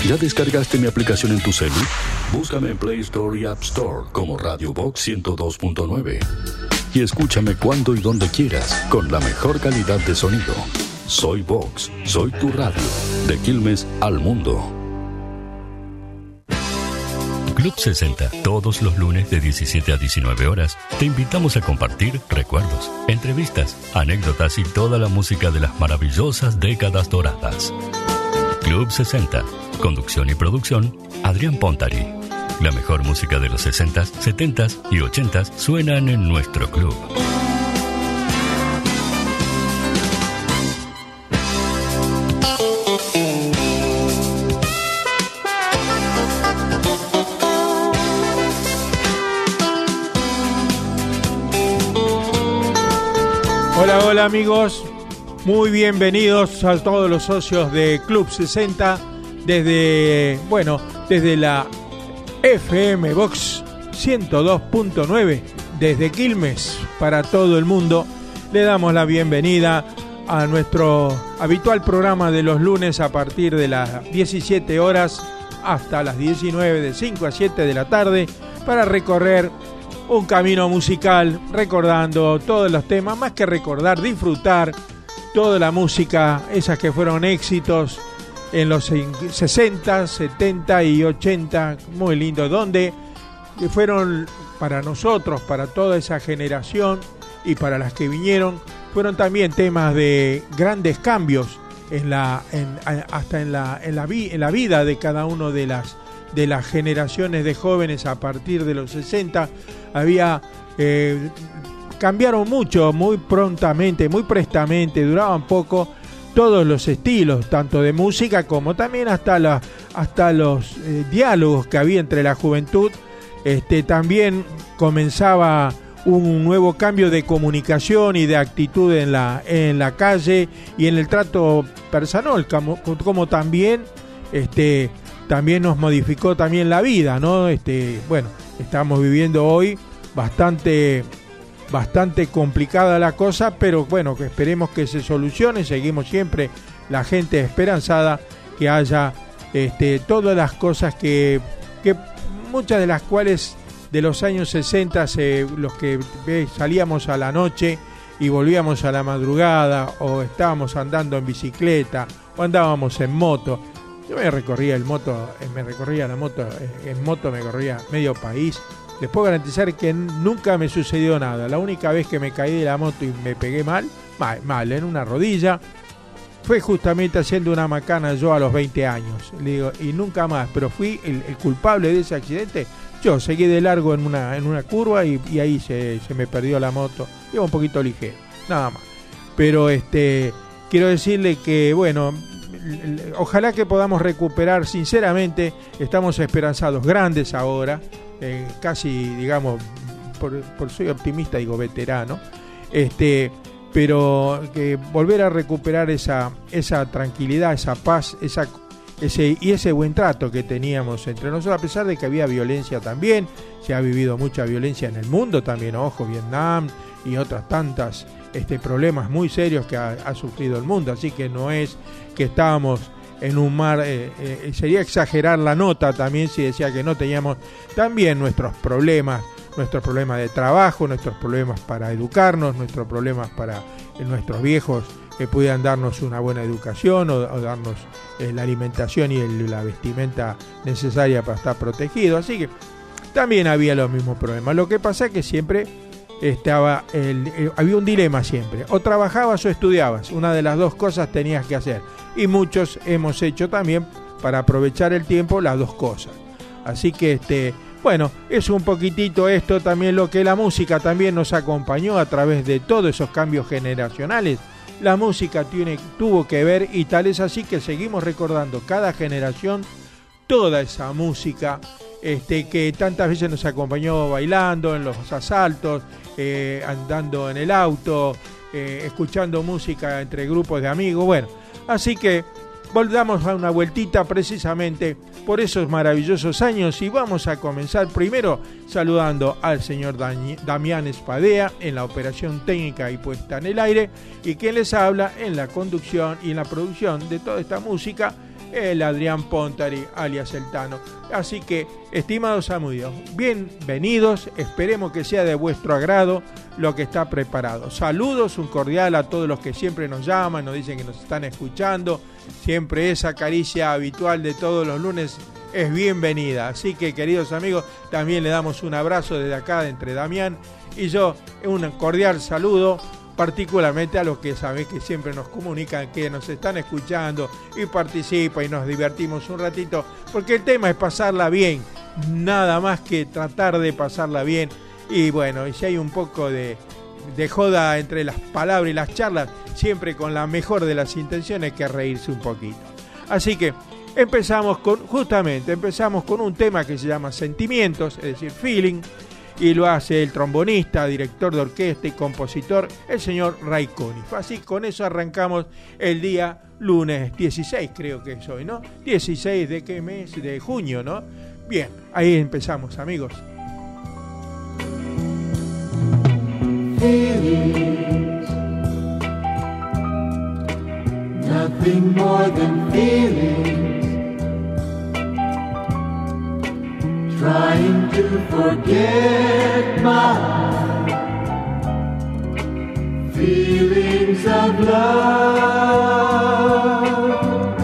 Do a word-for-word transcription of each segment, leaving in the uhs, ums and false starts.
¿Ya descargaste mi aplicación en tu celu? Búscame en Play Store y App Store como Radio Box ciento dos punto nueve. Y escúchame cuando y donde quieras, con la mejor calidad de sonido. Soy Vox, soy tu radio, de Quilmes al mundo. Club sesenta, todos los lunes de diecisiete a diecinueve horas, te invitamos a compartir recuerdos, entrevistas, anécdotas y toda la música de las maravillosas décadas doradas. Club sesenta, conducción y producción, Adrián Pontari. La mejor música de los sesentas, setentas y ochentas suenan en nuestro club. Hola, hola amigos, muy bienvenidos a todos los socios de Club sesenta desde, bueno, desde la F M Vox ciento dos punto nueve, desde Quilmes para todo el mundo. Le damos la bienvenida a nuestro habitual programa de los lunes a partir de las diecisiete horas hasta las diecinueve, de cinco a siete de la tarde, para recorrer un camino musical, recordando todos los temas, más que recordar, disfrutar toda la música, esas que fueron éxitos en los sesenta, setenta y ochenta, muy lindo, donde fueron para nosotros, para toda esa generación y para las que vinieron, fueron también temas de grandes cambios en la, en, hasta en la, en la, vi, en la vida de cada uno de las de las generaciones de jóvenes a partir de los sesenta. Había eh, cambiaron mucho, muy prontamente, muy prestamente, duraban poco todos los estilos, tanto de música como también hasta la, hasta los eh, diálogos que había entre la juventud. Este, también comenzaba un nuevo cambio de comunicación y de actitud en la, en la calle y en el trato personal, como, como también este también nos modificó también la vida, ¿no? Este, bueno, estamos viviendo hoy bastante, bastante complicada la cosa, pero bueno, que esperemos que se solucione. Seguimos siempre la gente esperanzada que haya este, todas las cosas que, que muchas de las cuales de los años sesenta, se, los que eh, salíamos a la noche y volvíamos a la madrugada, o estábamos andando en bicicleta o andábamos en moto. Yo me recorría el moto, me recorría la moto, en moto me corría medio país. Les puedo garantizar que nunca me sucedió nada. La única vez que me caí de la moto y me pegué mal, mal, mal en una rodilla, fue justamente haciendo una macana yo a los veinte años. Le digo, y nunca más, pero fui el, el culpable de ese accidente. Yo seguí de largo en una, en una curva y, y ahí se, se me perdió la moto. Iba un poquito ligero, nada más. Pero este, quiero decirle que, bueno, ojalá que podamos recuperar, sinceramente, estamos esperanzados, grandes ahora, eh, casi, digamos, por, por soy optimista, digo veterano, este, pero que volver a recuperar esa, esa tranquilidad, esa paz, esa, ese, y ese buen trato que teníamos entre nosotros, a pesar de que había violencia también. Se ha vivido mucha violencia en el mundo también, ojo, Vietnam y otras tantas este, problemas muy serios que ha, ha sufrido el mundo, así que no es que estábamos en un mar, eh, eh, sería exagerar la nota también si decía que no teníamos también nuestros problemas, nuestros problemas de trabajo, nuestros problemas para educarnos, nuestros problemas para eh, nuestros viejos que pudieran darnos una buena educación o, o darnos eh, la alimentación y el, la vestimenta necesaria para estar protegidos, así que también había los mismos problemas. Lo que pasa es que siempre estaba el, eh, había un dilema siempre, o trabajabas o estudiabas, una de las dos cosas tenías que hacer, y muchos hemos hecho también para aprovechar el tiempo las dos cosas. Así que este, bueno, es un poquitito esto también lo que la música también nos acompañó a través de todos esos cambios generacionales. La música tiene, tuvo que ver, y tal es así que seguimos recordando cada generación toda esa música este, que tantas veces nos acompañó bailando en los asaltos, eh, andando en el auto, eh, escuchando música entre grupos de amigos. Bueno, así que volvamos a una vueltita precisamente por esos maravillosos años, y vamos a comenzar primero saludando al señor Damián Espadea en la operación técnica y puesta en el aire, y quien les habla en la conducción y en la producción de toda esta música, el Adrián Pontari, alias El Tano. Así que, estimados amigos, bienvenidos, esperemos que sea de vuestro agrado lo que está preparado. Saludos, un cordial a todos los que siempre nos llaman, nos dicen que nos están escuchando, siempre esa caricia habitual de todos los lunes es bienvenida. Así que, queridos amigos, también le damos un abrazo desde acá, entre Damián y yo, un cordial saludo, particularmente a los que sabéis que siempre nos comunican que nos están escuchando y participan y nos divertimos un ratito, porque el tema es pasarla bien, nada más que tratar de pasarla bien. Y bueno, y si hay un poco de, de joda entre las palabras y las charlas, siempre con la mejor de las intenciones, que reírse un poquito. Así que empezamos con, justamente, empezamos con un tema que se llama Sentimientos, es decir, Feeling, y lo hace el trombonista, director de orquesta y compositor, el señor Ray Conniff. Así, con eso arrancamos el día lunes dieciséis, creo que es hoy, ¿no? dieciséis de qué mes, de junio, ¿no? Bien, ahí empezamos, amigos. Feelings, nothing more than feelings. Trying to forget my feelings of love.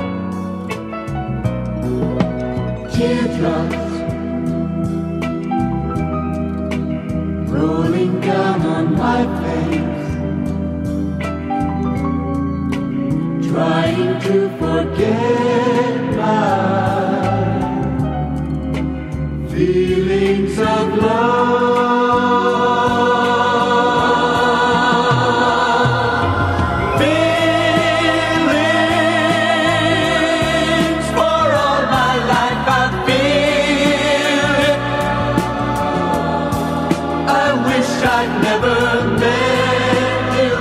Teardrops rolling down on my face, trying to forget my feelings of love. Feelings, for all my life I feel it. I wish I'd never met you,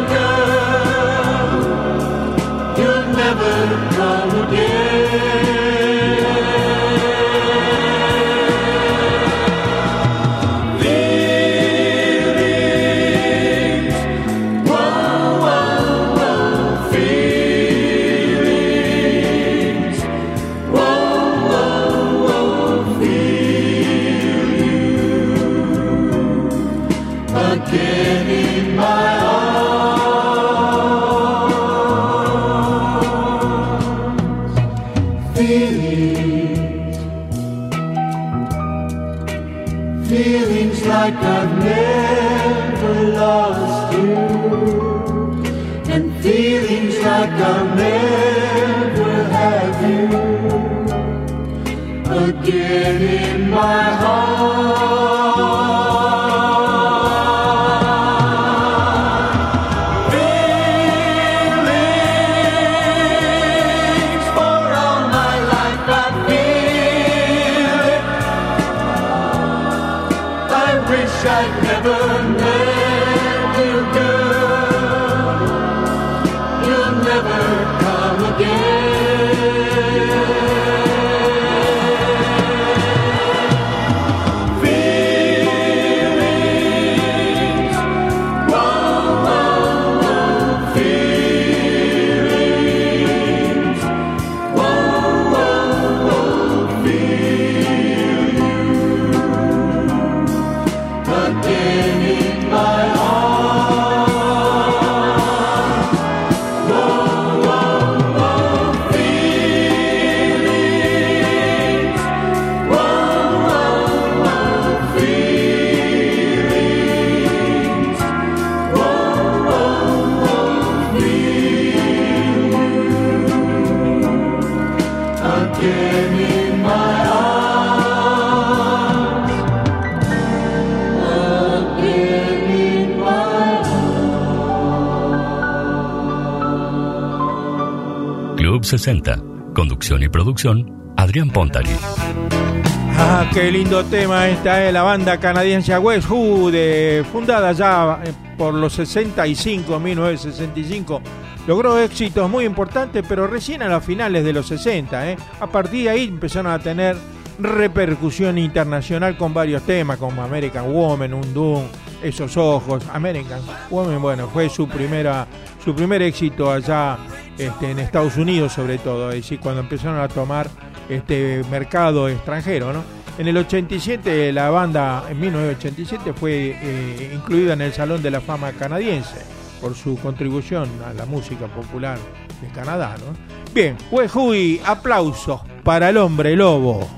girl. You'll never come again. Like I've never lost you, and feelings like I'll never have you again in my heart. Feelings, for all my life I feel it. Wish I'd never met you, girl. You'll never come again. Feelings, whoa, whoa, whoa, feelings, whoa, whoa, whoa, feel you again in my heart. Whoa, whoa, whoa, feelings. Whoa, whoa, whoa, feelings. Whoa, whoa, whoa, feel again in my arms. Again in my Club sesenta. Conducción y producción, Adrián Pontari. Ah, qué lindo tema. Esta es la banda canadiense West Who, de, fundada ya por los sesenta y cinco, mil novecientos sesenta y cinco. Logró éxitos muy importantes, pero recién a las finales de los sesenta. ¿eh? A partir de ahí empezaron a tener repercusión internacional con varios temas, como American Woman, Undone, Esos Ojos, American Woman, bueno, fue su primera su primer éxito allá este, en Estados Unidos, sobre todo, es decir, cuando empezaron a tomar este mercado extranjero, ¿no? En el ochenta y siete la banda, en mil novecientos ochenta y siete, fue eh, incluida en el Salón de la Fama canadiense por su contribución a la música popular de Canadá, ¿no? Bien, Huejuy, aplausos para el Hombre Lobo.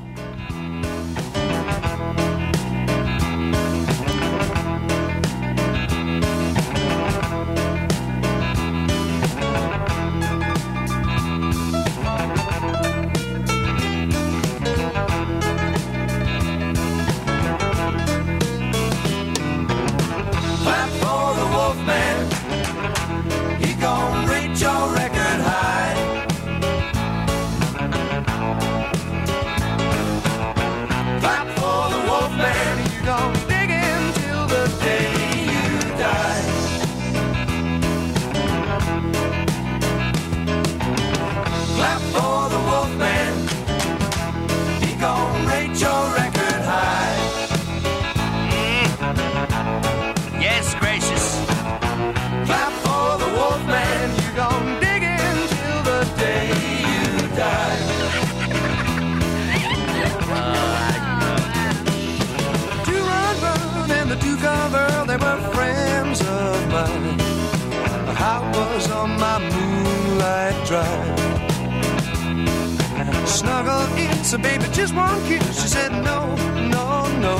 So baby, just one kiss. She said no, no, no.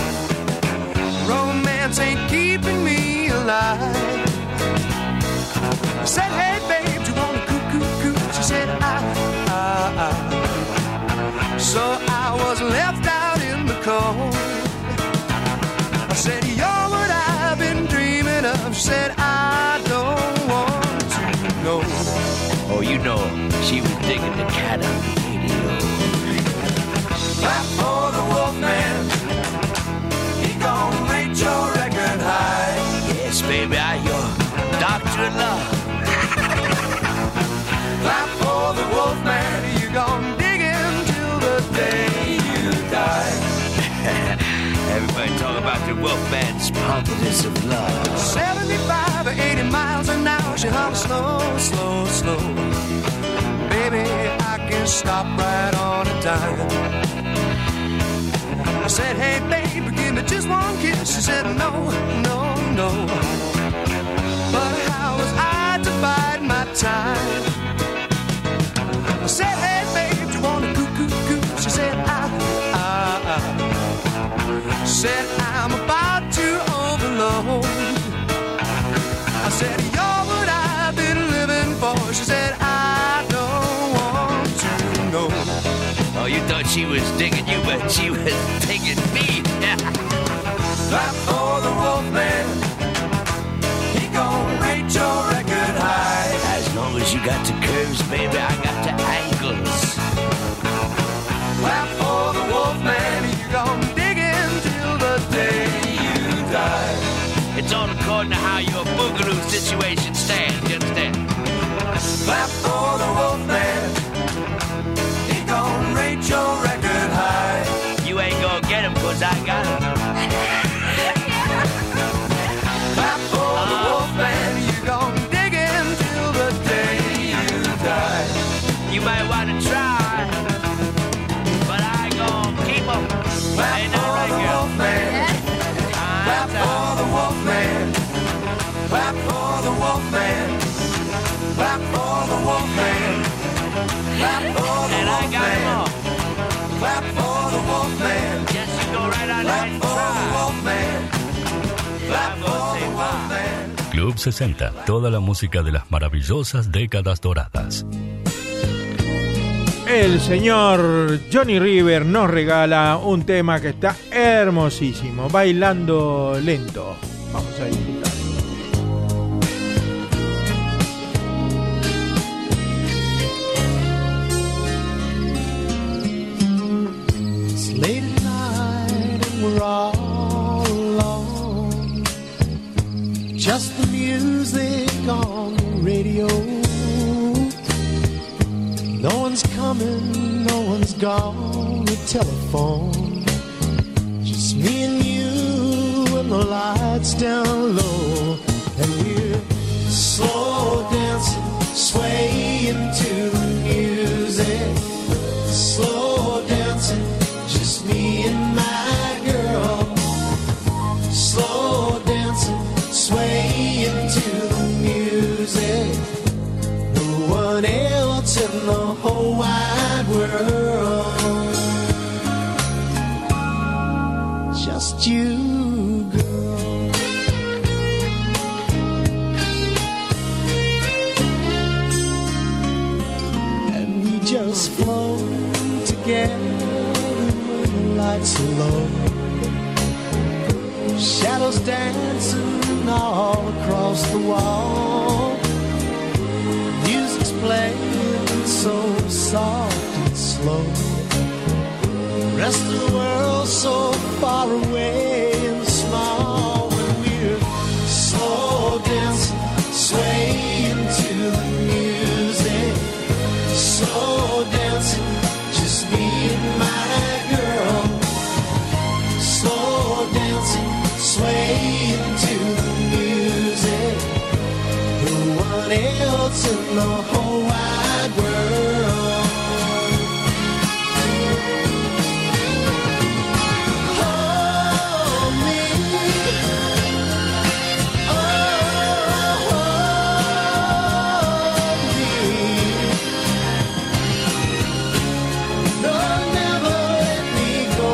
Romance ain't keeping me alive. I said, hey babe, do you wanna coo, coo, coo? She said, I, I, I. So I was left out in the cold. I said, you're what I've been dreaming of. She said, I don't want to know. Oh, you know, she was digging the cat on the radio. Clap for the Wolfman. He gon' rate your record high. Yes, baby, I your doctor of love. Clap for the Wolfman. You gon' dig him till the day you die. Everybody talk about the Wolfman's pompous of love. seventy-five or eighty miles an hour. She hums slow, slow, slow. Baby, I can stop right on a dime. I said, hey baby, give me just one kiss. She said, no, no, no. But how was I to bide my time? I said, hey babe, do you want to coo, coo, coo? She said, I, I, I. Said, I'm about to overload. I said, you're what I've been living for. She said, I don't want to know. Oh, you thought she was digging you, but she was digging me. Clap for the Wolfman. He gon' rate your record high. As long as you got the curves, baby, I got the angles. Clap for the Wolfman. You gon' dig in till the day you die. It's all according to how your boogaloo situation stands, you understand? Clap for the Wolfman. He gon' rate your record high. You ain't gonna get him, cause I got him. Clap for the Wolfman. You gon' dig in till the day you die. You might wanna try, but I gon' keep him. Clap ain't for right the here. Wolfman. Clap for the Wolfman. Clap for the Wolfman. Clap for the Wolfman. Clap for the And I got him Wolfman. all. Clap for the Wolfman. Yes, you go right on Clap ahead and for the try. Wolfman. Clap I'm for gonna the say bye. Wolfman. Club sesenta, toda la música de las maravillosas décadas doradas. El señor Johnny River nos regala un tema que está hermosísimo, Bailando Lento. Vamos a disfrutar. It's late at night and we're all alone. Just the music on the radio. No one's coming, no one's gone. The telephone, just me and you and turn the lights down low, and we're slow dancing, swaying to the music. Slow dancing, just me and my girl. Slow dancing, swaying to the music. No one else in the whole wide world, just you, girl. And we just float together when the lights are low. Shadows dancing all across the wall. Music's playing so soft and slow. Rest of the world so far away and small. When we're slow dancing, swaying to the music. Slow dancing, just me and my girl. Slow dancing, swaying to the music. No one else in the whole wide world. Hold me, oh, hold me. No, never let me go.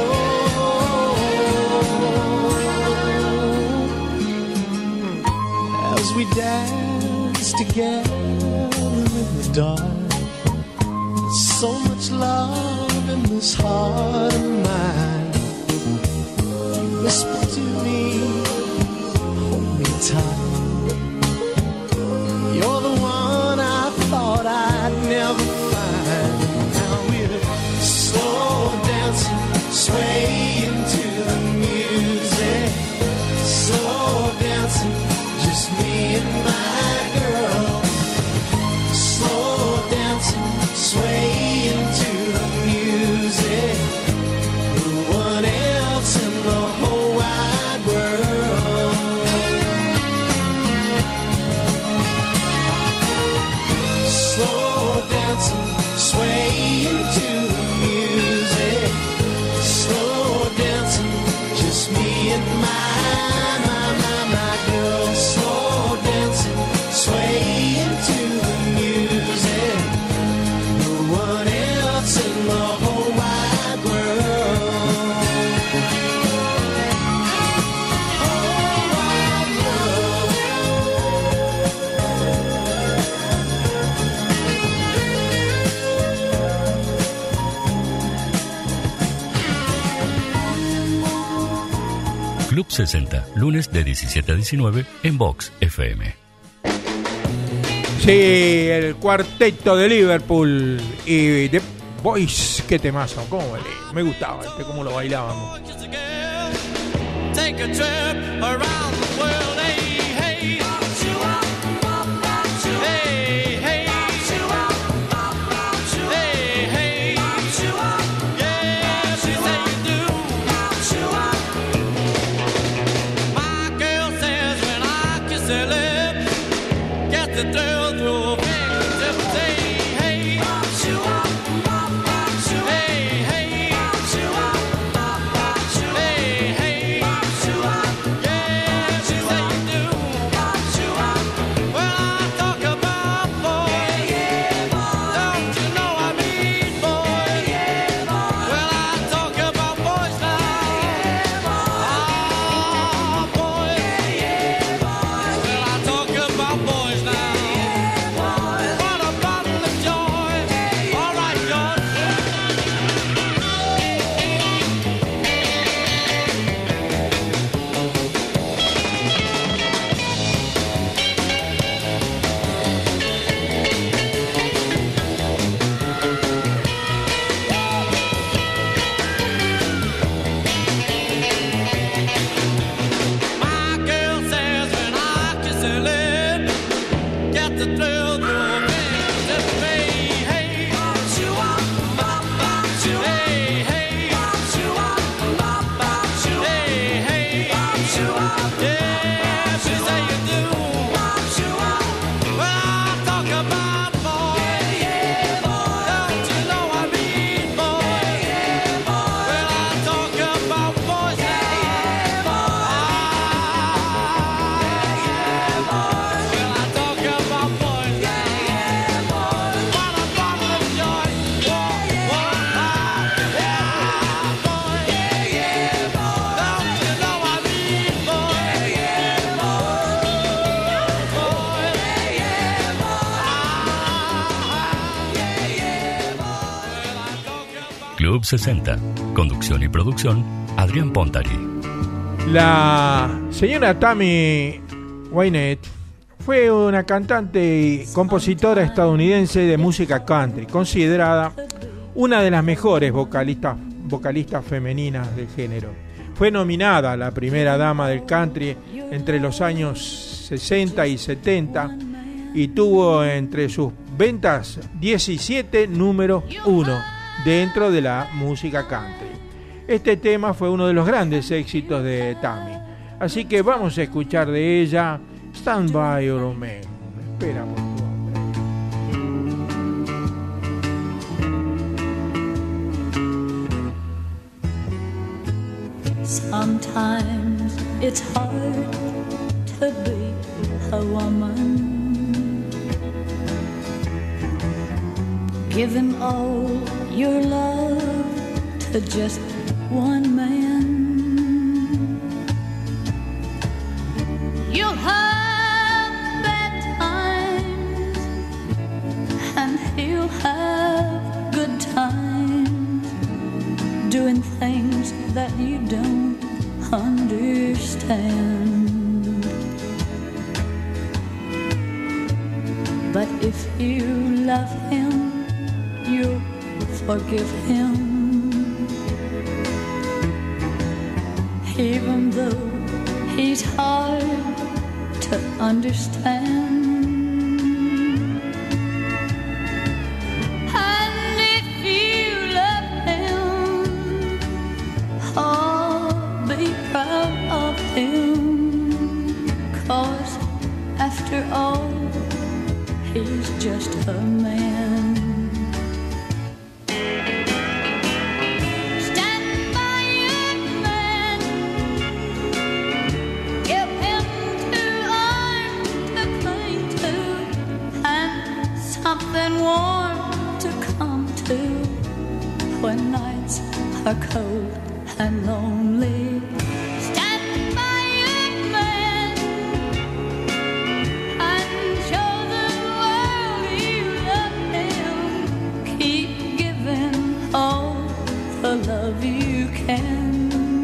As we dance together in the dark, so much love in this heart of mine. You whisper to me, hold me tight. You're the one I thought I'd never find. Now we're slow dancing, swaying to the music. Slow dancing, just me and my girl. Slow dancing, swaying to the music. No one else in the whole wide world. Slow dancing, swaying to the music. Slow dancing, just me and my, my, my, my girl. Slow dancing, swaying to the music. No one else in the whole wide world. Whole wide world. Club sesenta, lunes de diecisiete a diecinueve en Vox F M. Sí, el cuarteto de Liverpool y The Boys, qué temazo, cómo le, me gustaba este, cómo lo bailábamos. Take a trip around the world, hey, hey. Hey, hey. Hey, hey. Yes, you say you do. My girl says when I kiss her lips, get the thrill through her fingertips, hey, hey. Hey, hey. Hey, hey. Yeah, she say Club sesenta. Conducción y producción, Adrián Pontari. La señora Tammy Wynette fue una cantante y compositora estadounidense de música country, considerada una de las mejores vocalistas, vocalistas femeninas del género. Fue nominada a la primera dama del country entre los años sesenta y setenta y tuvo entre sus ventas diecisiete números uno dentro de la música country. Este tema fue uno de los grandes éxitos de Tammy, así que vamos a escuchar de ella Stand By Your Man. Espera por tu hombre. Sometimes it's hard to be a woman. Giving all your love to just one man. You'll have bad times and he'll have good times, doing things that you don't understand. But if you love him, you'll forgive him, even though he's hard to understand. And if you love him, oh, be proud of him, 'cause after all, he's just a man. Something warm to come to when nights are cold and lonely. Stand by your man and show the world you love him. Keep giving all the love you can.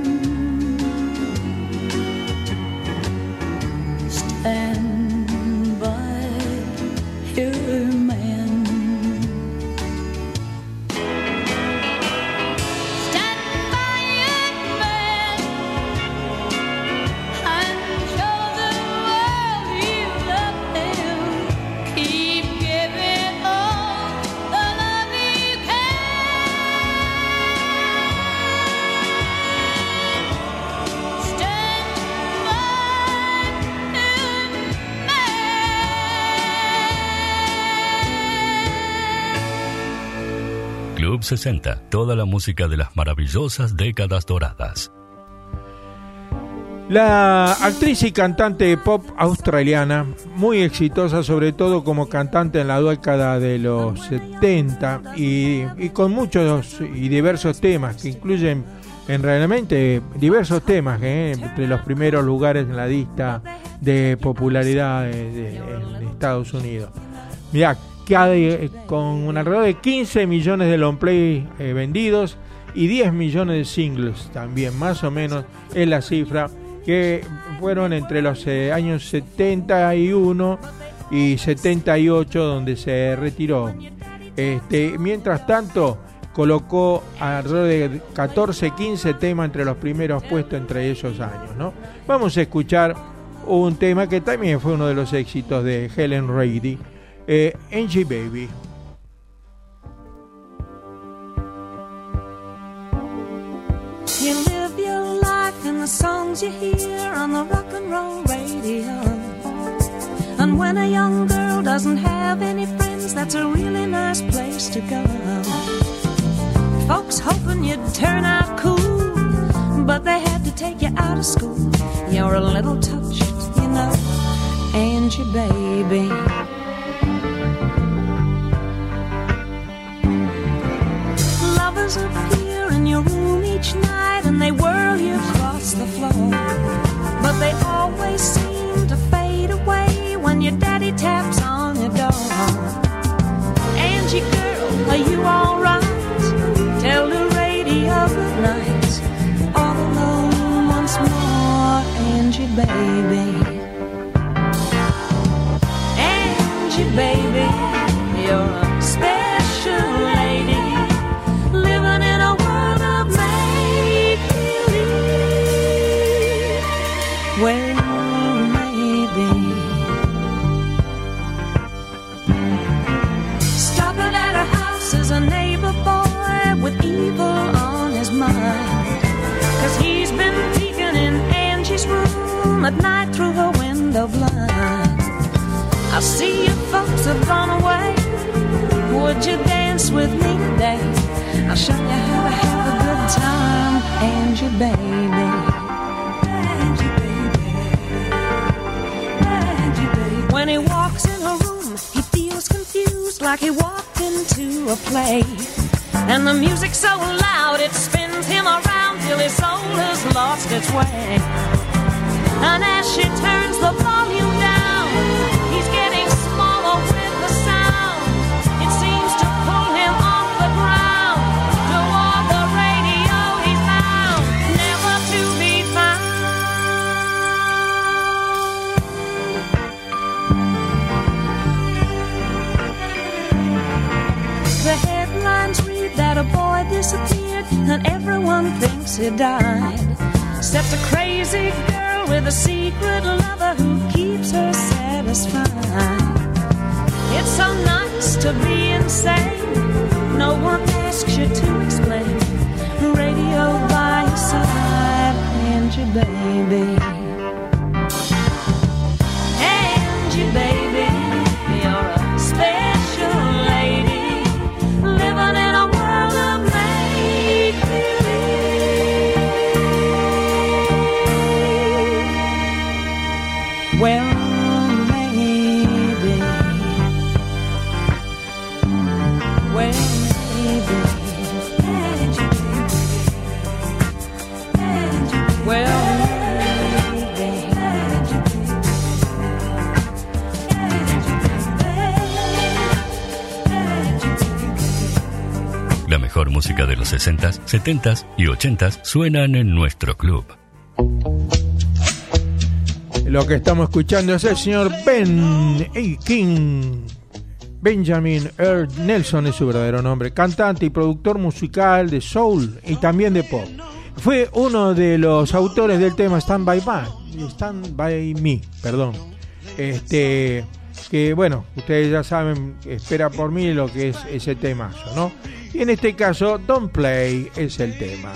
Stand by your man. Stand by your man and show the world you love him. Keep giving all the love you can. Stand by your man. Club sesenta, toda la música de las maravillosas décadas doradas. La actriz y cantante pop australiana, muy exitosa sobre todo como cantante en la década de los setenta y, y con muchos y diversos temas que incluyen en realmente diversos temas eh, entre los primeros lugares en la lista de popularidad de, de, en Estados Unidos. Mirá, cada, con alrededor de quince millones de long play eh, vendidos y diez millones de singles también, más o menos es la cifra, que fueron entre los eh, años setenta y uno y setenta y ocho donde se retiró. Este, mientras tanto colocó alrededor de catorce, quince temas entre los primeros puestos entre esos años, ¿no? Vamos a escuchar un tema que también fue uno de los éxitos de Helen Reddy, eh, Angie Baby. You live your life in the songs you hear on the rock and roll radio. And when a young girl doesn't have any friends, that's a really nice place to go. Folks hoping you'd turn out cool, but they had to take you out of school. You're a little touched, you know, Angie baby. Lovers appear in your room each night and they whirl you across the floor, but they always seem to fade away when your daddy taps on your door. Angie girl, are you alright? Tell the baby. Angie, baby, you're a special lady, living in a world of make-believe, where maybe stopping at her house is a neighbor boy with evil on his mind, 'cause he's been peeking in Angie's room at night through her window blind. I see you folks have gone away. Would you dance with me today? I'll show you how to have a good time, Angie, baby. Angie, baby. Angie, baby. When he walks in her room, he feels confused, like he walked into a play. And the music's so loud, it spins him around till his soul has lost its way. And as she turns the volume down, he's getting smaller with the sound. It seems to pull him off the ground, toward the radio he's bound, never to be found. The headlines read that a boy disappeared and everyone thinks he died. Except a crazy girl with a secret lover who keeps her satisfied. It's so nice to be insane. No one asks you to explain. Radio by your side, Angie, baby. Angie, baby, you're a special lady, living in a world of make-believe. Well, maybe. Well, maybe. Angie, Angie, well, maybe. La mejor música de los sesentas, setentas y ochentas suenan en nuestro club. Lo que estamos escuchando es el señor Ben A. King. Benjamin Earl Nelson es su verdadero nombre, cantante y productor musical de soul y también de pop. Fue uno de los autores del tema Stand By Me, Stand By Me, perdón. Este, que bueno, ustedes ya saben, espera por mí lo que es ese temazo, ¿no? Y en este caso, Don't Play es el tema.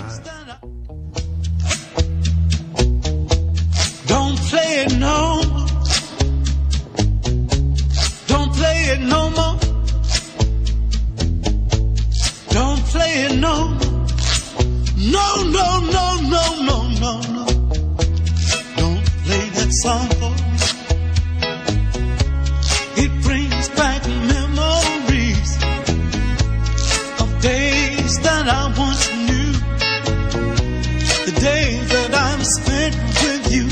Don't play it no more. Don't play it no more. Don't play it no more. No, no, no, no, no, no, no. Don't play that song for me. It brings back memories of days that I once knew. The days that I've spent with you.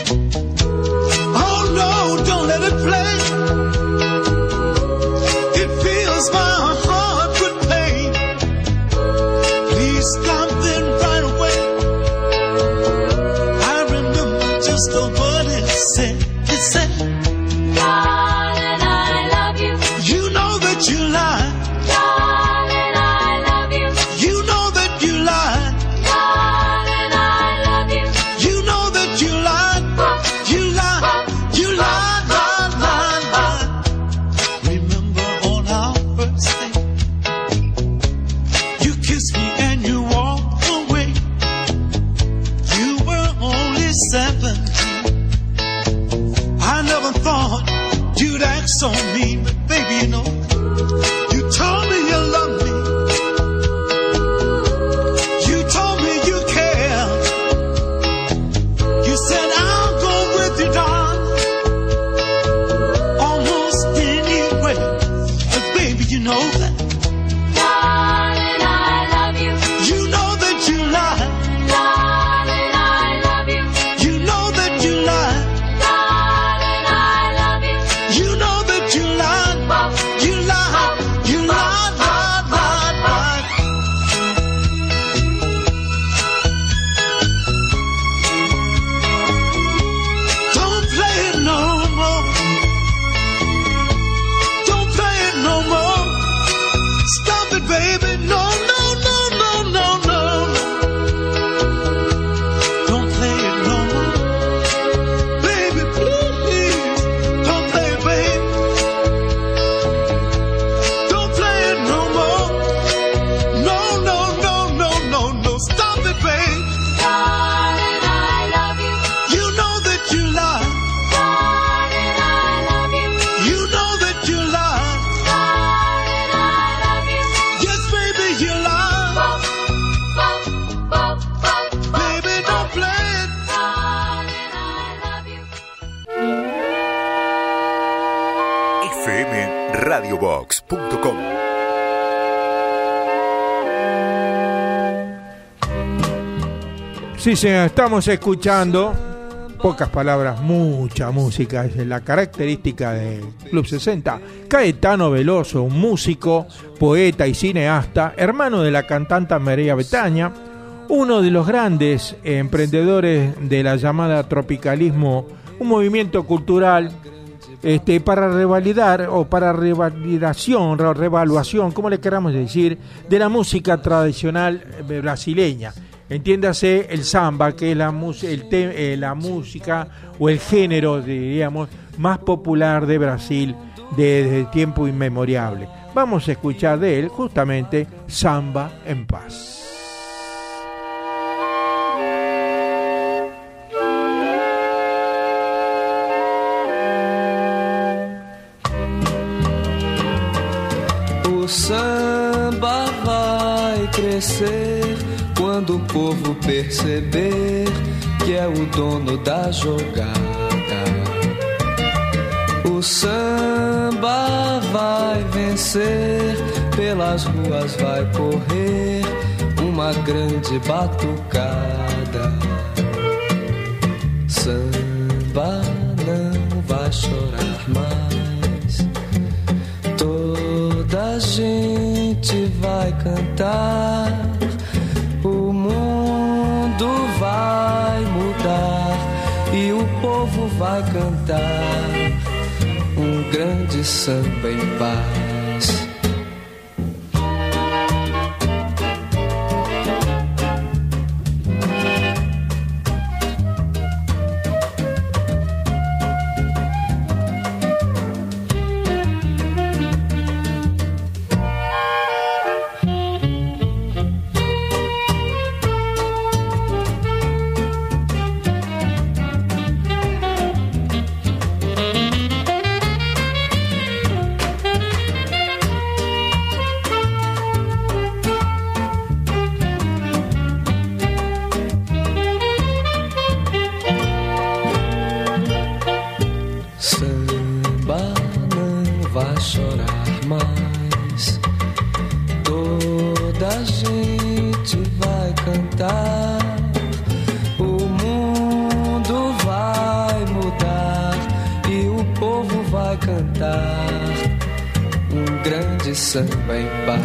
Oh no, don't let it play. It fills my heart with pain. Please stop it right away. I remember just what it said. It said, darling, I love you. You know that you lied. Darling, I love you. You know that you lied. Darling, I love you. You know that you lied. You lied. You lied, lied, lied, lied. Remember on our first day, you kissed me and you walked away. You were only seventeen. I never thought you'd act so mean, but baby, you know, you told me you loved me. You told me you cared. You said I'll go with you, darling, almost anywhere. But baby, you know that. Darling, I love you. You know that you lied. Darling, I love you. You know that you lied. Darling, I love you. You know that you lied. You lied. box punto com. Sí, señor, estamos escuchando, pocas palabras, mucha música, es la característica del Club sesenta. Caetano Veloso, un músico, poeta y cineasta, hermano de la cantante María Bethânia, uno de los grandes emprendedores de la llamada tropicalismo, un movimiento cultural este, para revalidar o para revalidación, revaluación, como le queramos decir, de la música tradicional brasileña. Entiéndase el samba, que es la, el te, eh, la música o el género, diríamos, más popular de Brasil desde tiempo inmemorial. Vamos a escuchar de él justamente Samba en Paz. O samba vai crescer quando o povo perceber que é o dono da jogada. O samba vai vencer, pelas ruas vai correr uma grande batucada. Samba não vai chorar mais, toda a gente vai cantar. O mundo vai mudar e o povo vai cantar um grande samba em paz. Samba em paz.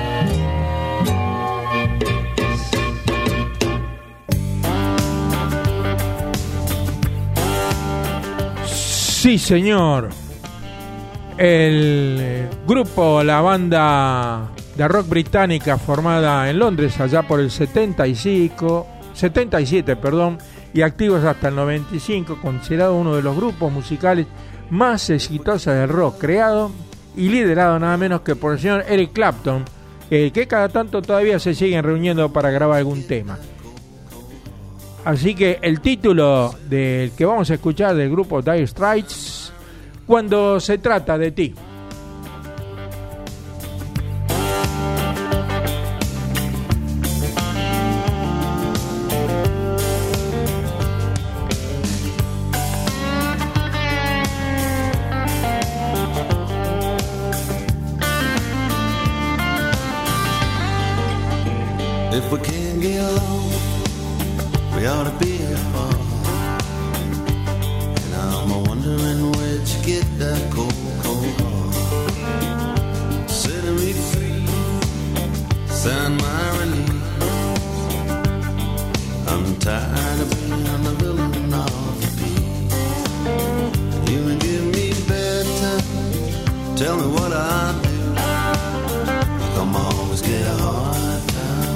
Sí, señor. El grupo, la banda de rock británica formada en Londres allá por el setenta y cinco, setenta y siete, perdón, y activos hasta el noventa y cinco, considerado uno de los grupos musicales más exitosos del rock, creado y liderado nada menos que por el señor Eric Clapton, eh, que cada tanto todavía se siguen reuniendo para grabar algún tema. Así que el título del que vamos a escuchar del grupo Dire Straits, Cuando se trata de ti. If we can't get along, we ought to be apart. And I'm wondering where'd you get that cold, cold heart. Setting me free, sound my relief. I'm tired of being the villain of the piece. You can give me bedtime, tell me what I do. Come always get a hard time.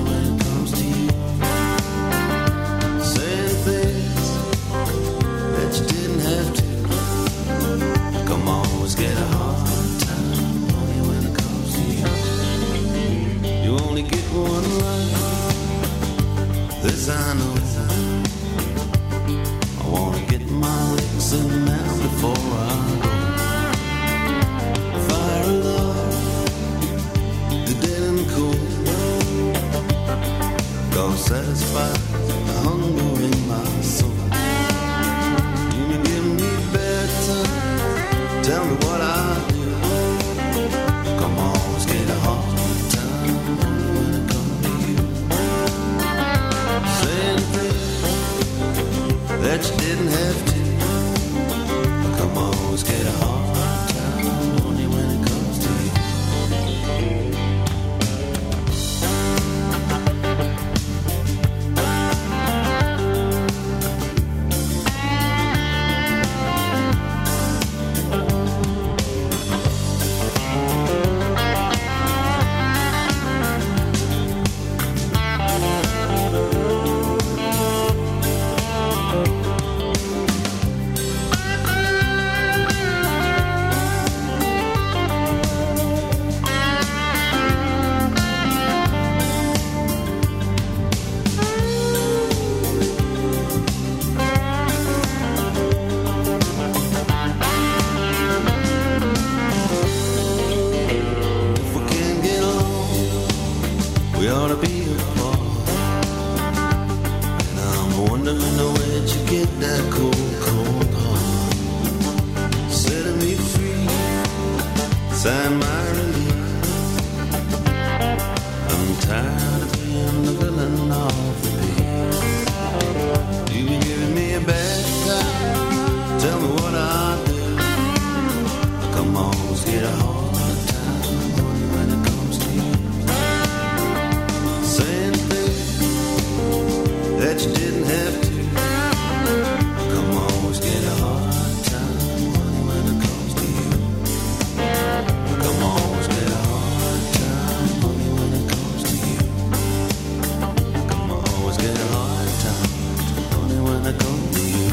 Get a hard time, honey, when it comes to you. You only get one life, this I know. I wanna get my licks in now before I go. Fire of love, the dead and cool. Gonna satisfy the hunger in my soul. You can give me bedtime, tell me what I do. I'm wondering where'd you get that cold, cold heart. Setting me free, sign my release. I'm tired of being the villain of the piece. You been giving me a bad time, tell me what I do. Come on, let's get a hard time when it comes to you. Saying things that you didn't have to. Come on, let's get a hard time when it comes to you. Come on, let's get a hard time when it comes to you. Come on, let's get a hard time when it comes to you.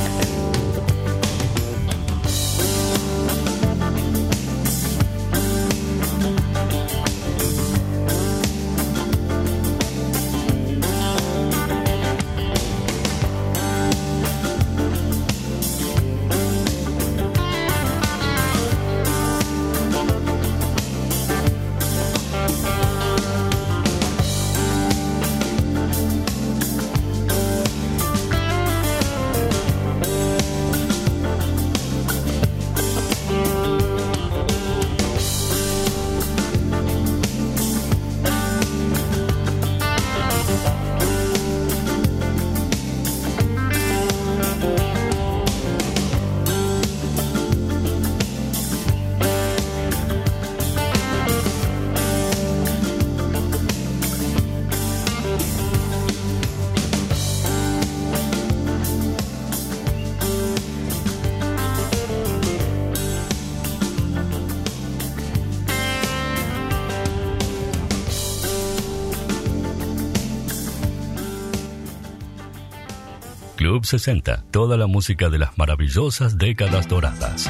Club sesenta, toda la música de las maravillosas décadas doradas.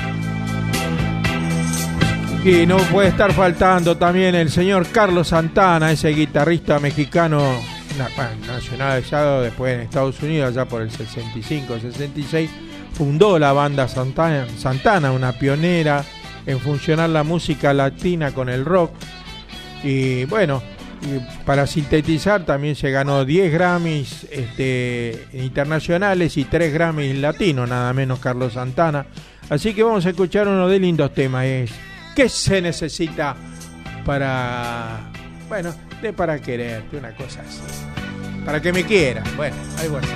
Y no puede estar faltando también el señor Carlos Santana, ese guitarrista mexicano nacionalizado después en Estados Unidos, allá por el sesenta y cinco, sesenta y seis, fundó la banda Santana, Santana, una pionera en funcionar la música latina con el rock. Y bueno, y para sintetizar, también se ganó diez Grammys este, internacionales y tres Grammys latinos, nada menos Carlos Santana. Así que vamos a escuchar uno de lindos temas. Es ¿qué se necesita para, bueno, de para quererte? Una cosa así. Para que me quieras. Bueno, algo así.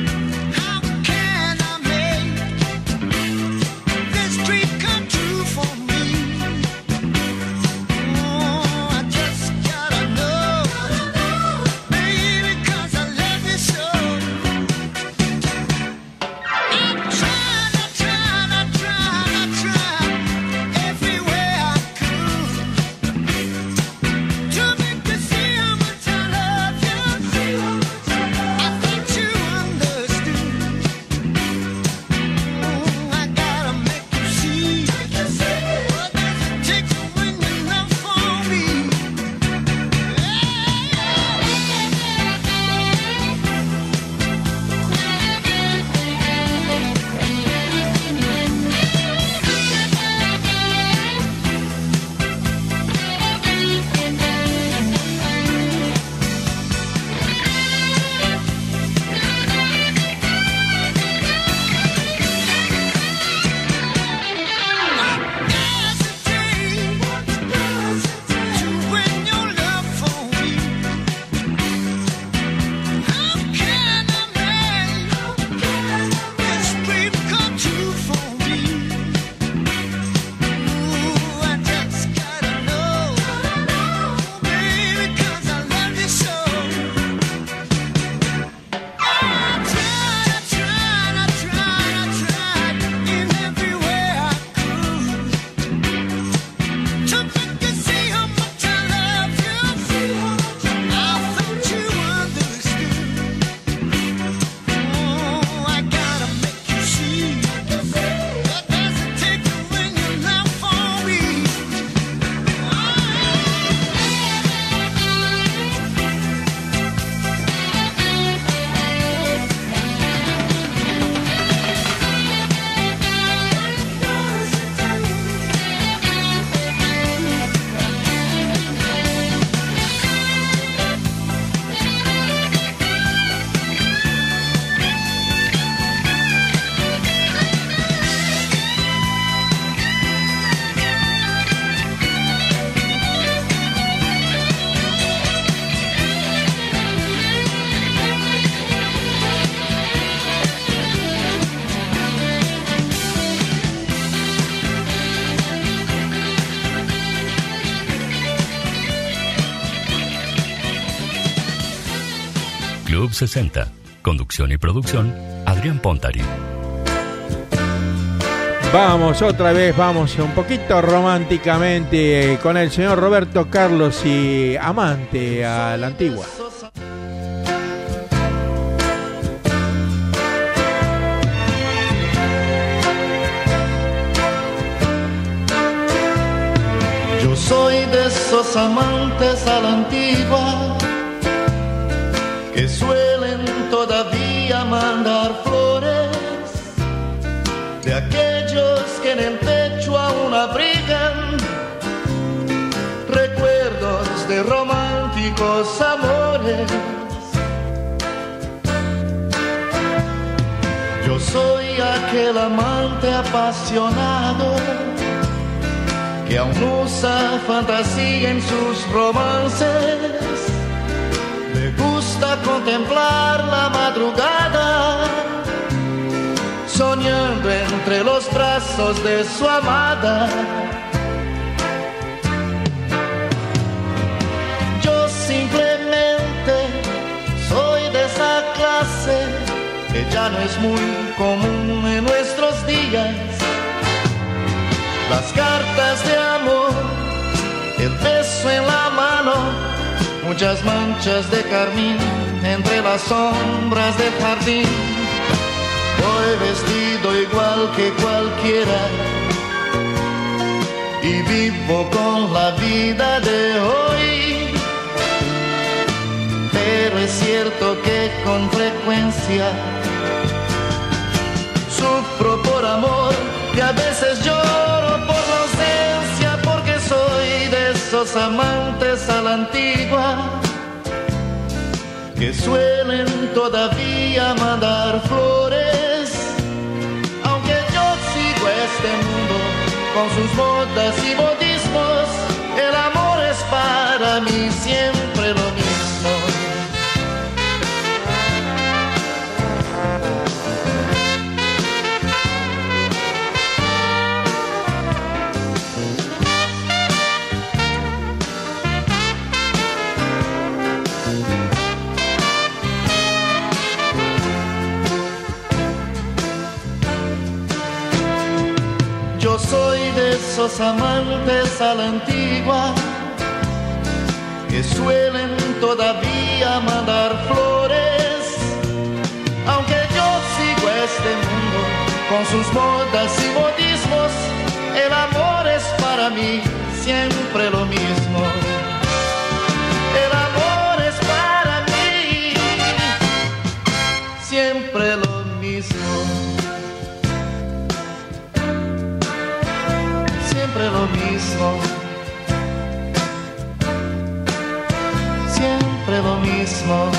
Come true for Club sesenta. Conducción y producción, Adrián Pontari. Vamos, otra vez, vamos un poquito románticamente eh, con el señor Roberto Carlos y Amante a la Antigua. Yo soy de esos amantes a la antigua que suelen todavía mandar flores, de aquellos que en el pecho aún abrigan recuerdos de románticos amores. Yo soy aquel amante apasionado que aún usa fantasía en sus romances. Me gusta contemplar la madrugada, soñando entre los brazos de su amada. Yo simplemente soy de esa clase que ya no es muy común en nuestros días. Las cartas de amor, el beso en la mano, muchas manchas de carmín entre las sombras del jardín. Voy vestido igual que cualquiera y vivo con la vida de hoy. Pero es cierto que con frecuencia sufro por amor y a veces lloro por la ausencia, porque soy de esos amantes a la antigua que suelen todavía mandar flores. Aunque yo sigo este mundo con sus modas y modismos, el amor es para mí siempre lo mismo. Yo soy de esos amantes a la antigua que suelen todavía mandar flores. Aunque yo sigo este mundo con sus modas y modismos, el amor es para mí siempre lo mismo. El amor es para mí siempre lo mismo. Siempre lo mismo, siempre lo mismo.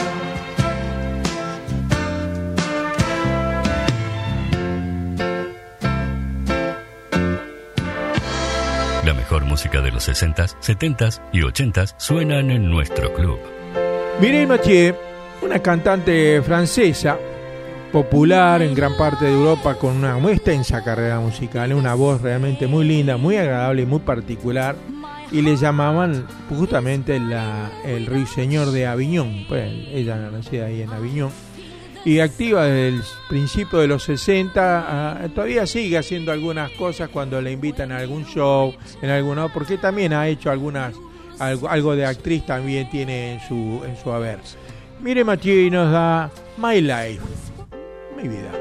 La mejor música de los sesentas, setentas y ochentas suenan en nuestro club. Mireille Mathieu, una cantante francesa popular en gran parte de Europa, con una muy extensa carrera musical, una voz realmente muy linda, muy agradable y muy particular, y le llamaban justamente la, el ruiseñor de Aviñón. Pues ella nacida ahí en Aviñón y activa desde el principio de los sesenta, uh, todavía sigue haciendo algunas cosas cuando le invitan a algún show, en alguna, porque también ha hecho algunas algo, algo de actriz también tiene en su en su haber. Mireille Mathieu nos da My Life, mi vida.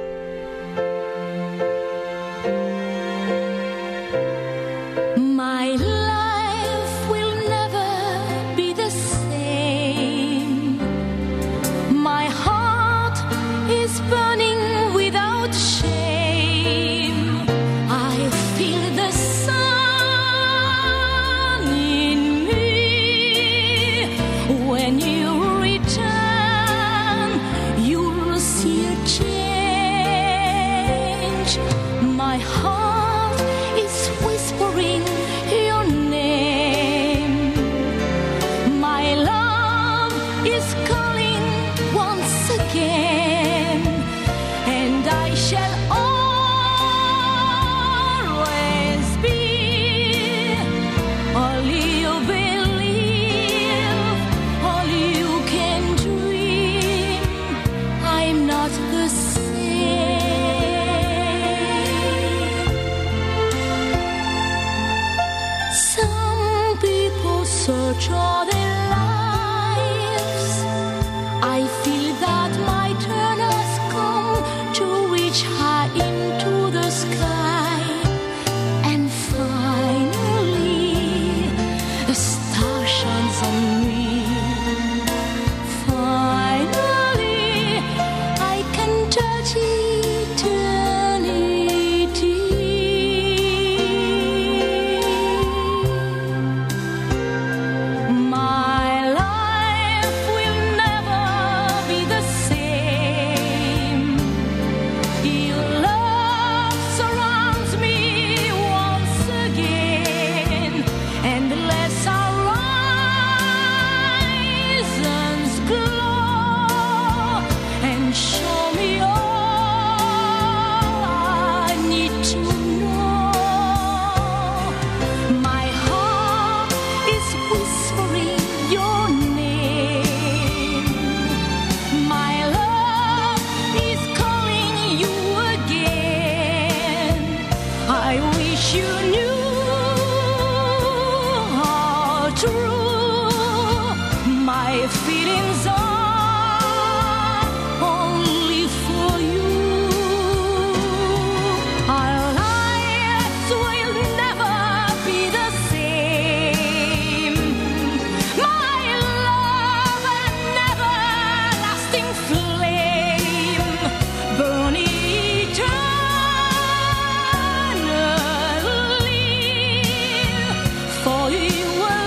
My life will never be the same. My heart is burning without shame. I feel the sun in me. When you return, you'll see a change. future of their lives. I feel that my turn has come to reach high into the sky, and finally a star shines on me. Finally I can touch eternity. My life will never be the same. Your love surrounds me once again, and the less our horizons glow and show me all I need to know. My heart is whispering your name. My love is calling you again. I wish you knew how true my feelings are only for you. Our lives will never be the same. My love, an everlasting flame, burning eternally for you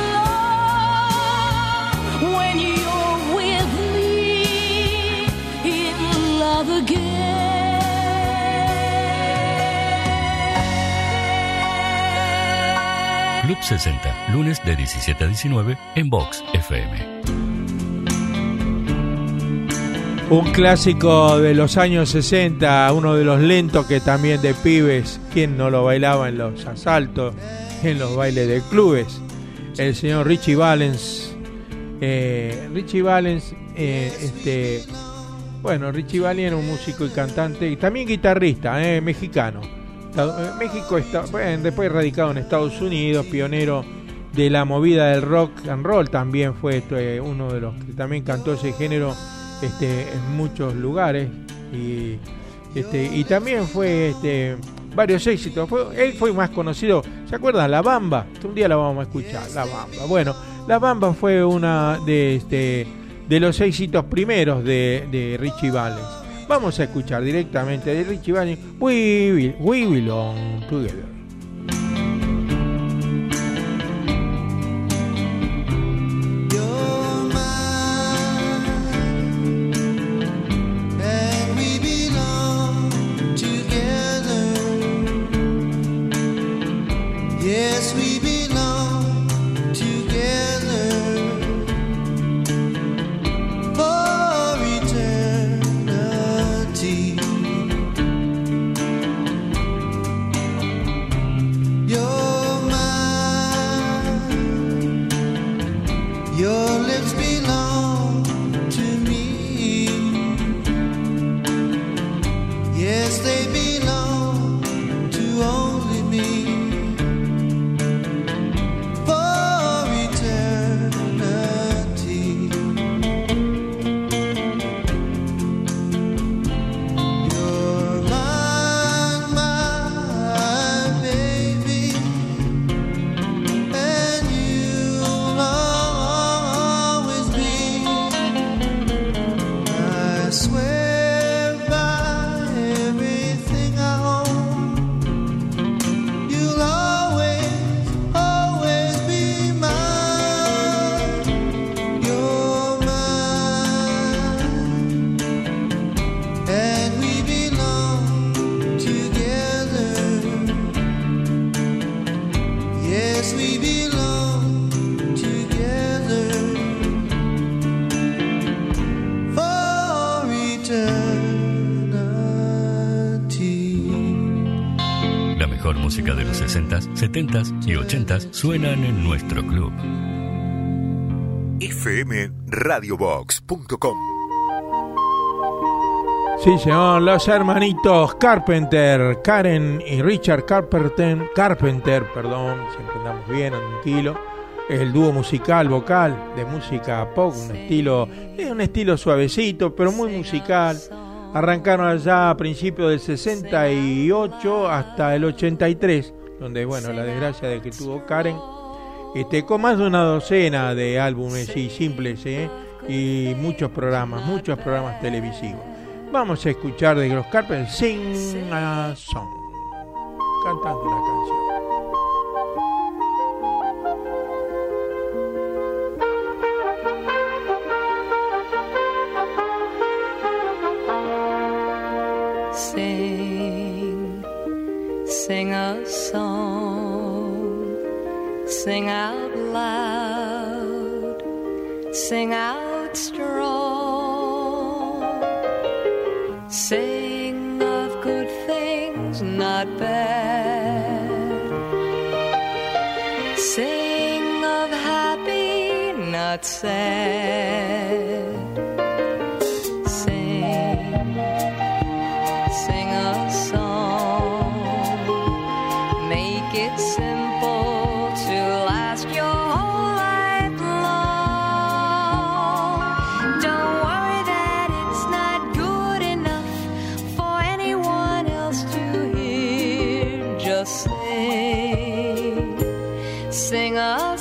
alone. When you're with me in love again. Club sesenta, lunes de diecisiete a diecinueve en Vox F M. Un clásico de los años sesenta, uno de los lentos que también de pibes, quien no lo bailaba en los asaltos, en los bailes de clubes. El señor Richie Valens. Eh, Richie Valens, eh, este, bueno, Richie Valens era un músico y cantante y también guitarrista, eh, mexicano. Estado- eh, México está, bueno, después radicado en Estados Unidos, pionero de la movida del rock and roll, también fue esto, eh, uno de los que también cantó ese género este, en muchos lugares y, este, y también fue este, varios éxitos. Fue, él fue más conocido, ¿se acuerdan? La Bamba, un día la vamos a escuchar, La Bamba. Bueno, La Bamba fue una de, este, de los éxitos primeros de, de Richie Valens. Vamos a escuchar directamente de Richie Valens, We, Be- We Belong Together. And we belong together. Yes, we belong together for eternity. You're mine. Your lips belong to me. Yes, they belong to only me for eternity. You're mine, my baby, and you'll always be. I swear by everything I own, you'll always, always be mine. You're mine, and we belong together. Yes, we belong together for eternity. La mejor música de los sesentas, setentas y ochentas suenan en nuestro club. F M radio box punto com. Sí, señor, los hermanitos Carpenter, Karen y Richard Carpenter, Carpenter, perdón, siempre andamos bien, tranquilo. el dúo musical, vocal, de música pop, un estilo, un estilo suavecito, pero muy musical. Arrancaron allá a principios del sesenta y ocho hasta el ochenta y tres, donde, bueno, la desgracia de que tuvo Karen, este, con más de una docena de álbumes y simples, ¿eh? Y muchos programas, muchos programas televisivos. Vamos a escuchar de los Carpenters Sing a Song, cantando una canción. Sing, sing a song, sing out loud, sing out strong, sing of good things, not bad, sing of happy, not sad. Sing a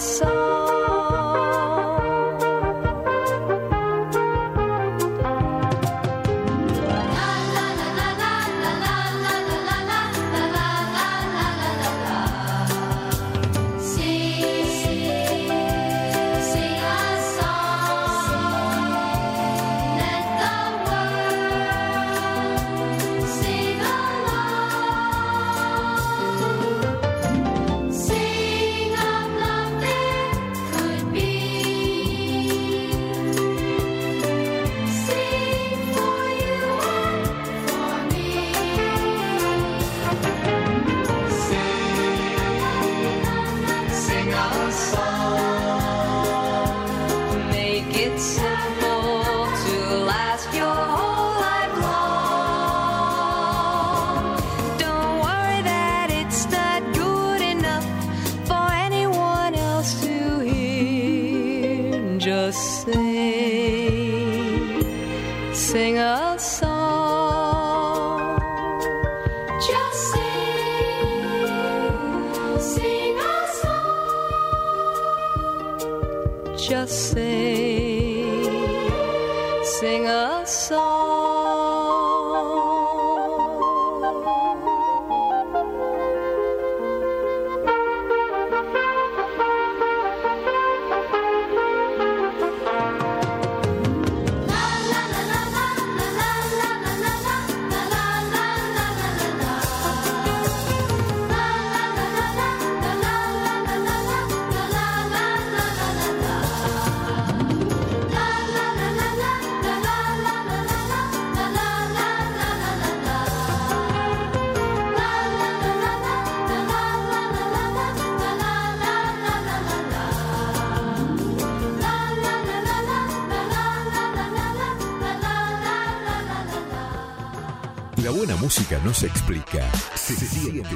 song. Sing a song. Just sing, sing a song. Just sing, sing a song. La buena música no se explica, se siente.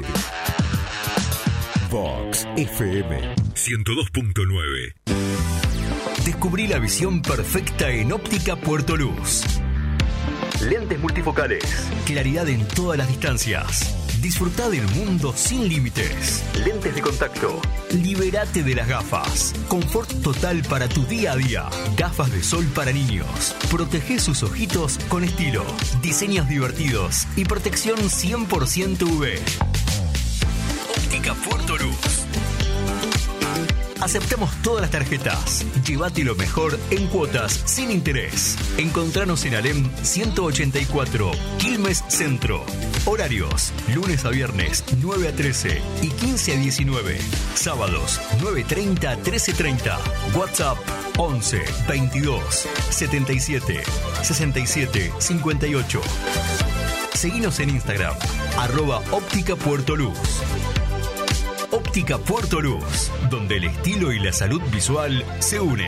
Vox F M ciento dos punto nueve. Descubrí la visión perfecta en Óptica Puerto Luz. Lentes multifocales. Claridad en todas las distancias. Disfrutá del mundo sin límites. Lentes de contacto. Libérate de las gafas. Confort total para tu día a día. Gafas de sol para niños. Protege sus ojitos con estilo. Diseños divertidos y protección cien por ciento U V. Óptica Puerto Luz. Aceptamos todas las tarjetas. Llévate lo mejor en cuotas sin interés. Encontranos en Alem ciento ochenta y cuatro, Quilmes Centro. Horarios: lunes a viernes nueve a trece y quince a diecinueve. Sábados nueve treinta a trece treinta. WhatsApp once veintidós setenta y siete sesenta y siete cincuenta y ocho. Seguinos en Instagram, arroba Óptica Puerto Luz. Óptica Puerto Luz, donde el estilo y la salud visual se unen.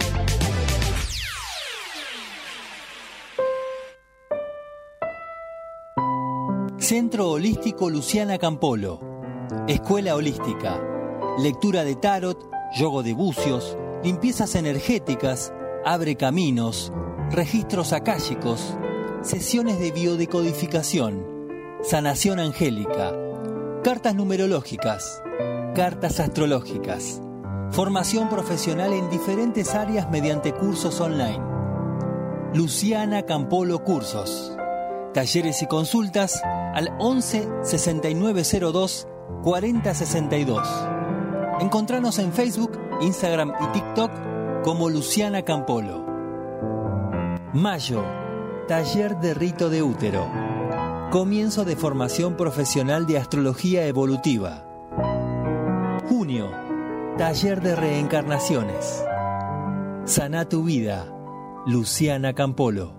Centro Holístico Luciana Campolo. Escuela Holística. Lectura de tarot, yogo de bucios, limpiezas energéticas, abre caminos, registros akáshicos, sesiones de biodecodificación, sanación angélica, cartas numerológicas, cartas astrológicas, formación profesional en diferentes áreas mediante cursos online. Luciana Campolo Cursos. Talleres y consultas al once sesenta y nueve cero dos cuarenta sesenta y dos. Encontranos en Facebook, Instagram y TikTok como Luciana Campolo. Mayo, taller de rito de útero. Comienzo de formación profesional de astrología evolutiva. Junio, taller de reencarnaciones. Sana tu vida, Luciana Campolo.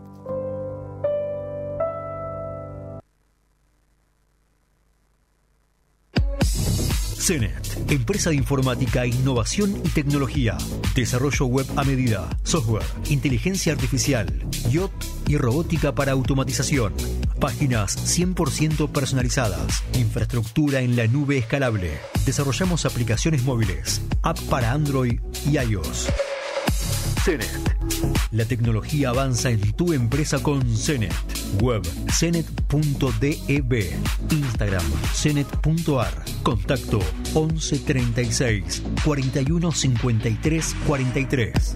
CENET, empresa de informática, innovación y tecnología, desarrollo web a medida, software, inteligencia artificial, I O T y robótica para automatización, páginas cien por ciento personalizadas, infraestructura en la nube escalable. Desarrollamos aplicaciones móviles, app para Android y iOS. CENET. La tecnología avanza en tu empresa con CENET. Web cenet punto dev. Instagram cenet punto ar. Contacto once treinta y seis cuarenta y uno cincuenta y tres cuarenta y tres.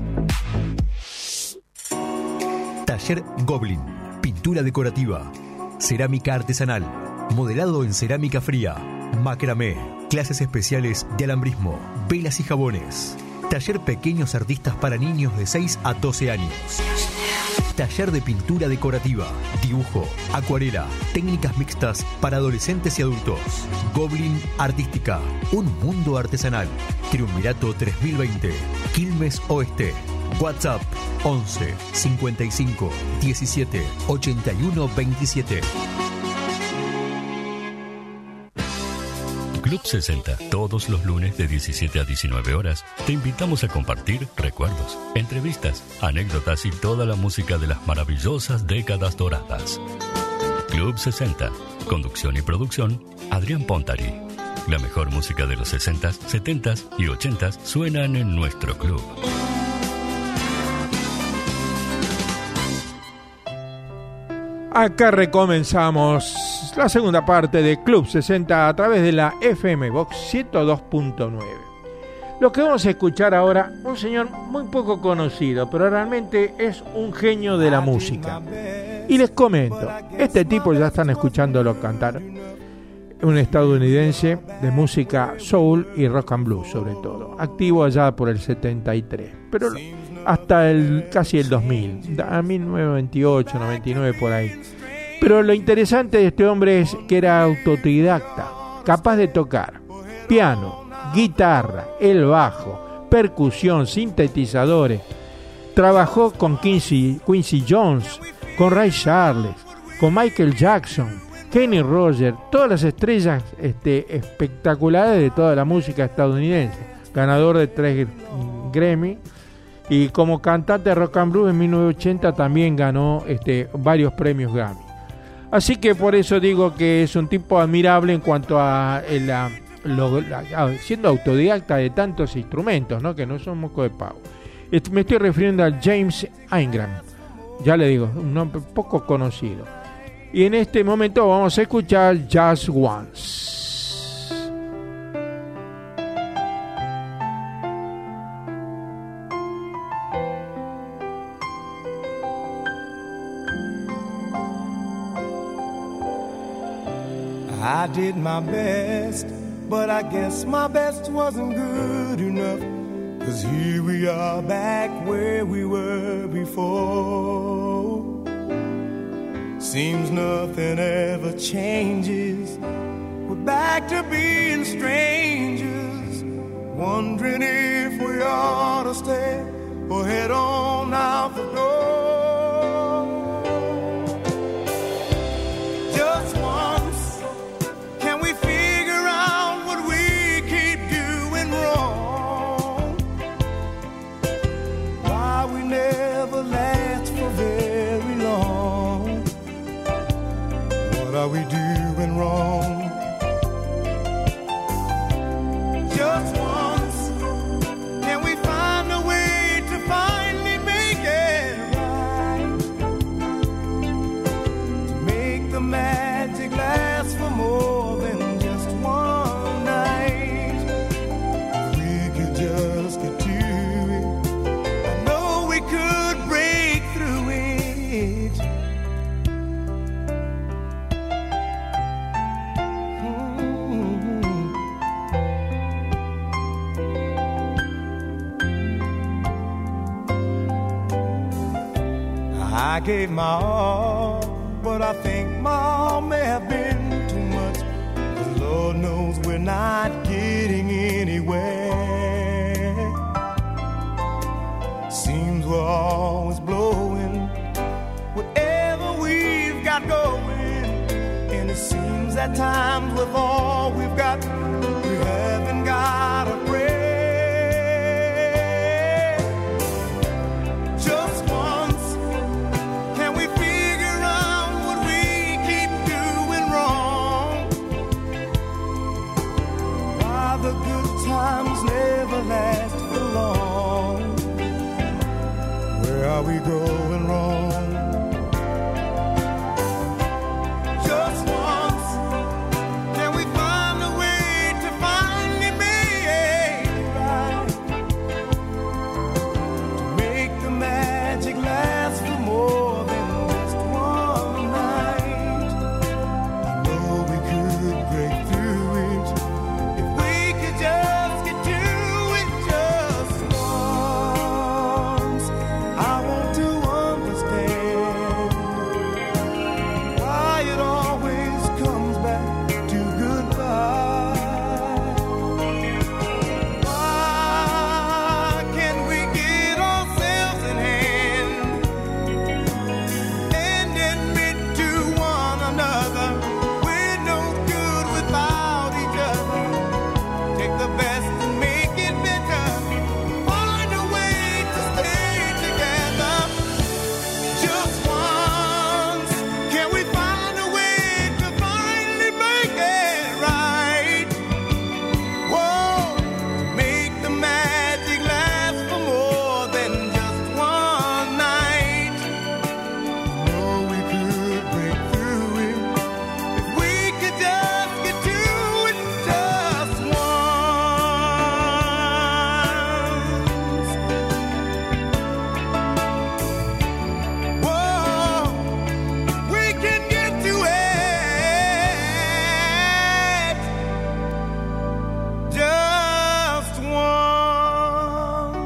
Taller Goblin. Pintura decorativa. Cerámica artesanal. Modelado en cerámica fría. Macramé. Clases especiales de alambrismo. Velas y jabones. Taller Pequeños Artistas para niños de seis a doce años. Taller de pintura decorativa, dibujo, acuarela, técnicas mixtas para adolescentes y adultos. Goblin Artística, un mundo artesanal. Triunvirato tres mil veinte, Quilmes Oeste. WhatsApp once cincuenta y cinco diecisiete ochenta y uno veintisiete. Club sesenta, todos los lunes de diecisiete a diecinueve horas, te invitamos a compartir recuerdos, entrevistas, anécdotas y toda la música de las maravillosas décadas doradas. Club sesenta, conducción y producción, Adrián Pontari. La mejor música de los sesentas, setentas y ochentas suenan en nuestro club. Acá recomenzamos la segunda parte de Club sesenta a través de la F M Box ciento dos punto nueve. Lo que vamos a escuchar ahora, un señor muy poco conocido, pero realmente es un genio de la música. Y les comento, este tipo ya están escuchándolo cantar, un estadounidense de música soul y rock and blues sobre todo, activo allá por el setenta y tres, pero hasta el casi el dos mil, a mil novecientos noventa y ocho, noventa y nueve por ahí. Pero lo interesante de este hombre es que era autodidacta, capaz de tocar piano, guitarra, el bajo, percusión, sintetizadores. Trabajó con Quincy, Quincy Jones, con Ray Charles, con Michael Jackson, Kenny Rogers, todas las estrellas este, espectaculares de toda la música estadounidense. Ganador de tres Grammy. Y como cantante de rock and blues en mil novecientos ochenta también ganó este, varios premios Grammy. Así que por eso digo que es un tipo admirable en cuanto a, la, lo, la, a siendo autodidacta de tantos instrumentos, ¿no? Que no son moco de pavo. Me estoy refiriendo a James Ingram, ya le digo, un nombre poco conocido. Y en este momento vamos a escuchar Just Once. I did my best, but I guess my best wasn't good enough. 'Cause here we are back where we were before. Seems nothing ever changes. We're back to being strangers, wondering if we ought to stay or head on out the door. Just once, can we figure out what we keep doing wrong? Why we never last for very long? What are we doing wrong? Just once, I gave my all, but I think my all may have been too much. 'Cause Lord knows we're not getting anywhere. Seems we're always blowing whatever we've got going, and it seems at times with all we've got, we haven't got a prayer. Just once, can we figure out what we keep doing wrong? Why the good times never last for long? Where are we going wrong? Just once, can we find a way to finally make it right? To make the magic last for more than just one night. I know we could break through it if we could just get to it just once. I want to understand why it always comes back to goodbye. Why can't we get ourselves in hand and admit to one another we're no good without each other? Take the best and make it better. Find a way to stay together. Just once, can we find a way to finally make it right? Whoa, make the magic last for more than just one night. Know we could break through it if we could just get to it just once. Whoa, we can get to it just once.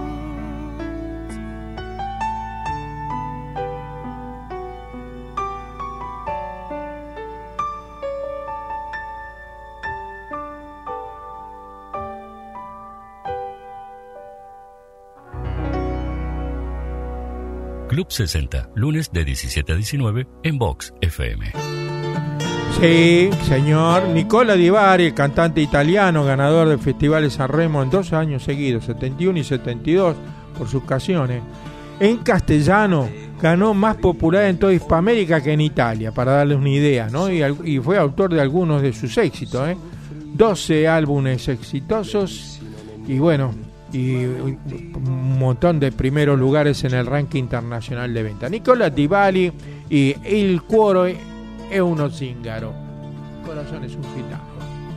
Club sesenta, lunes de diecisiete a diecinueve en Vox F M. Sí, señor. Nicola Di Bari, el cantante italiano, ganador del Festival de San Remo en dos años seguidos, setenta y uno y setenta y dos, por sus canciones. En castellano ganó más popularidad en toda Hispanoamérica que en Italia, para darles una idea, ¿no? Y, al- y fue autor de algunos de sus éxitos, ¿eh? doce álbumes exitosos y bueno, y un montón de primeros lugares en el ranking internacional de venta. Nicola Di Bari y Il cuore è uno zingaro. Corazón es un gitano.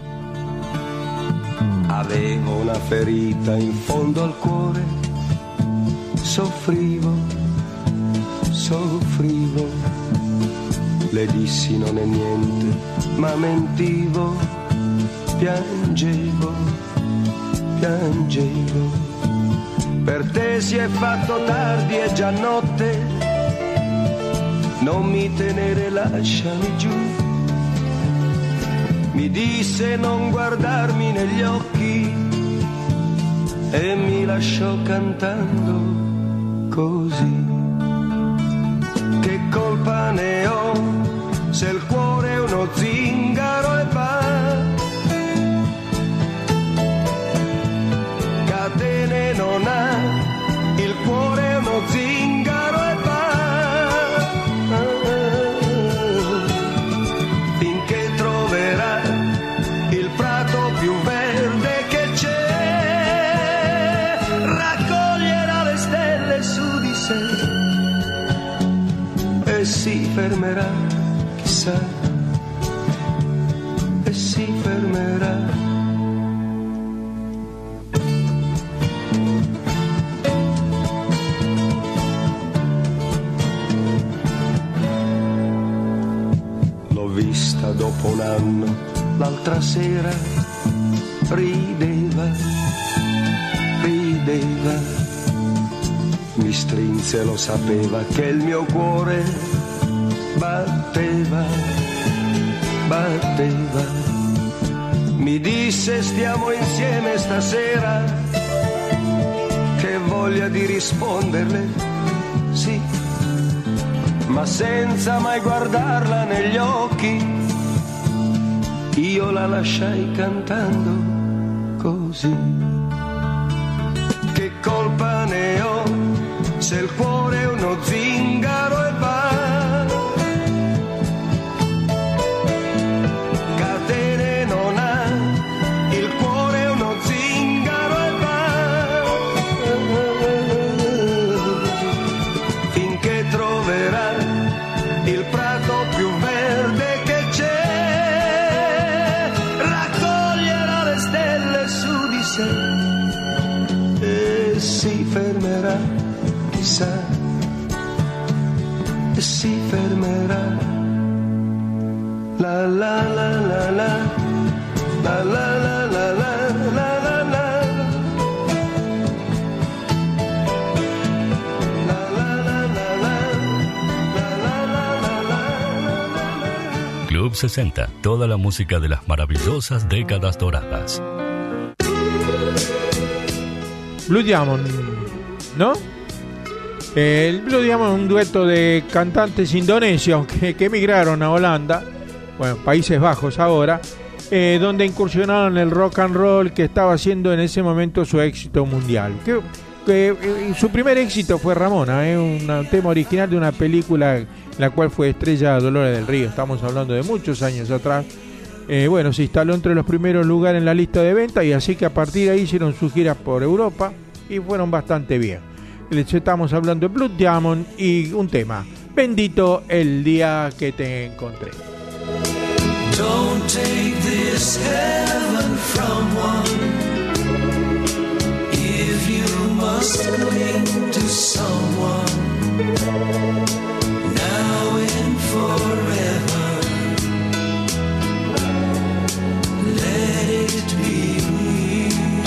Avevo una ferita in fondo al cuore, soffrivo, soffrivo. Le dissi non è niente, ma mentivo, piangevo, piangevo. Per te si è fatto tardi, è già notte, non mi tenere, lasciami giù. Mi disse non guardarmi negli occhi e mi lasciò cantando così. Che colpa ne ho se il cuore è uno zingaro e va? Catene non ha, il cuore è uno zingaro e va. Finché troverà il prato più verde che c'è, raccoglierà le stelle su di sé e si fermerà, chissà, e si fermerà. L'ho vista dopo un anno, l'altra sera, rideva, rideva, mi strinse, lo sapeva che il mio cuore batteva, batteva. Mi disse stiamo insieme stasera, che voglia di risponderle, sì, ma senza mai guardarla negli occhi, io la lasciai cantando così. Che colpa ne ho se il cuore è uno zingaro e va, catene non ha, il cuore è uno zingaro e va, finché troverà il prato più verde che c'è, raccoglierà le stelle su di sé e si fermerà, chissà, e si fermerà. La la la la la, la la la la la la la la. Club sesenta, toda la música de las maravillosas décadas doradas. Blue Diamond, ¿no? El Blue Diamond es un dueto de cantantes indonesios que, que emigraron a Holanda, bueno, Países Bajos ahora, eh, donde incursionaron en el rock and roll, que estaba haciendo en ese momento su éxito mundial. Que, que eh, su primer éxito fue Ramona, eh, un tema original de una película en la cual fue estrella Dolores del Río. Estamos hablando de muchos años atrás. Eh, bueno, se instaló entre los primeros lugares en la lista de venta, y así que a partir de ahí hicieron sus giras por Europa y fueron bastante bien. Les estamos hablando de Blue Diamond y un tema, Bendito el día que te encontré. Don't take this heaven from one. If you must cling to someone, now and forever, let it be me.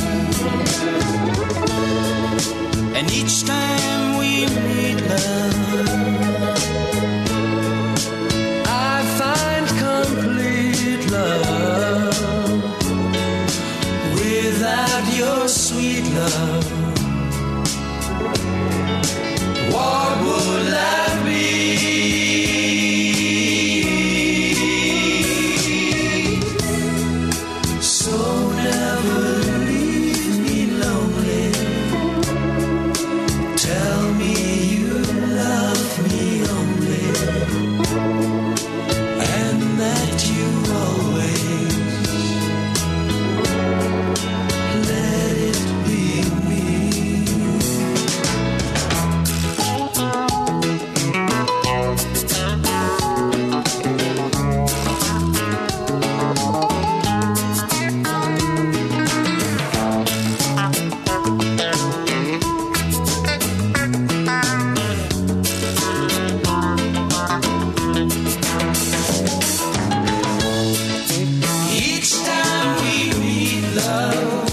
And each time we meet, love, I find complete love. Without your sweet love, what would I be? So never leave me lonely. Tell me you love me only, and that you always let it be me. Each time we meet, love,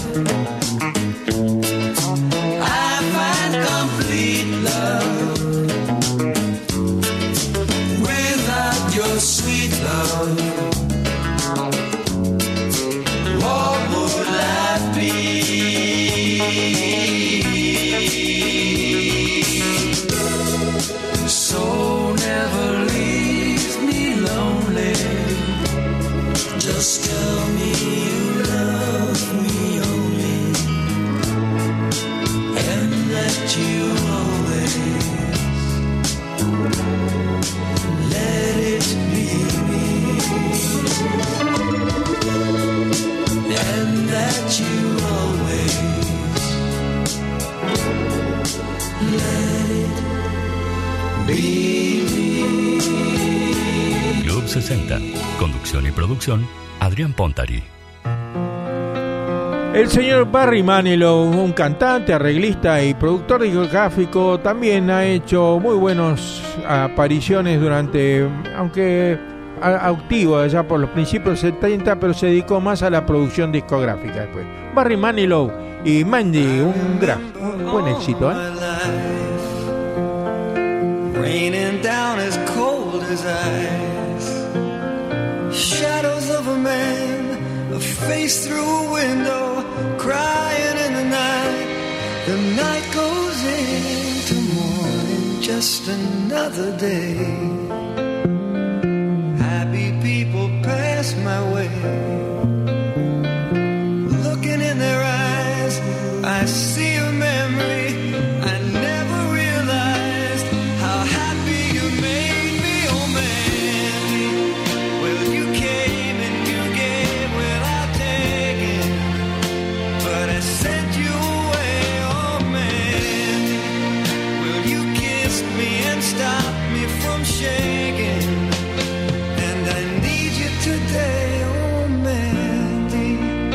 I find complete love. Without your sweet love, what would I be? So never leave me lonely. Just tell me you love me only, and that you always let it be me, and that you always let it be me. Club sesenta, conducción y producción, Adrián Pontari. El señor Barry Manilow, un cantante, arreglista y productor discográfico, también ha hecho muy buenas apariciones durante, aunque activo allá por los principios setenta, pero se dedicó más a la producción discográfica después. Barry Manilow y Mandy, un gran, un buen éxito, ¿eh? raining down as cold as ice. Shadows of a man, a face through a window, crying in the night. The night goes into morning, just another day. Happy people pass my way. Looking in their eyes, I see a memory. I never realized how happy you made me, oh man. Well, you came and you gave without taking, but I sent you away, oh man. Well, you kissed me and stopped me from shaking, and I need you today, oh Mandy.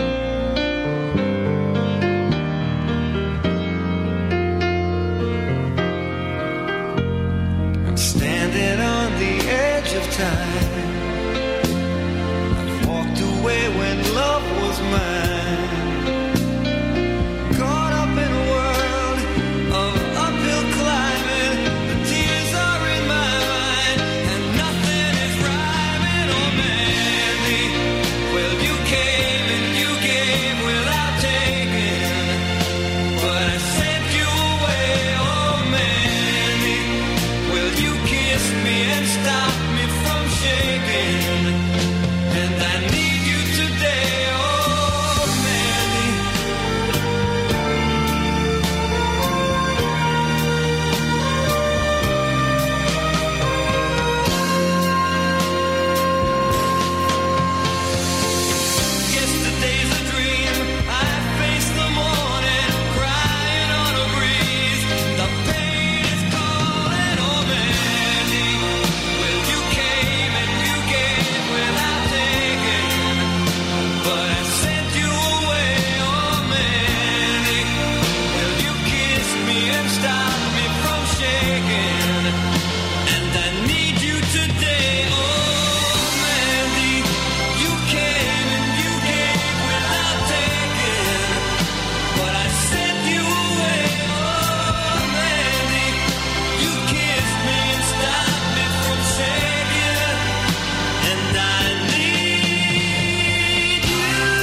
I'm standing on the edge of time. I've walked away when love was mine. Caught up in a world of uphill climbing. The tears are in my mind, and nothing is rhyming, oh Mandy. Well, you came and you gave without taking, but I sent you away, oh Mandy. Well, you kissed me and stopped me from shaking, and I need you today, oh Mandy. Yesterday's a dream. I face the morning, crying on a breeze. The pain is calling, oh Mandy. Well, you came and you gave without taking, but I sent you away, oh Mandy. Well, you kissed me and stopped me from shaking, and I need you today, oh Mandy. You came and you gave without taking, but I sent you away, oh Mandy. You kissed me and stopped me from shaking, and I need you.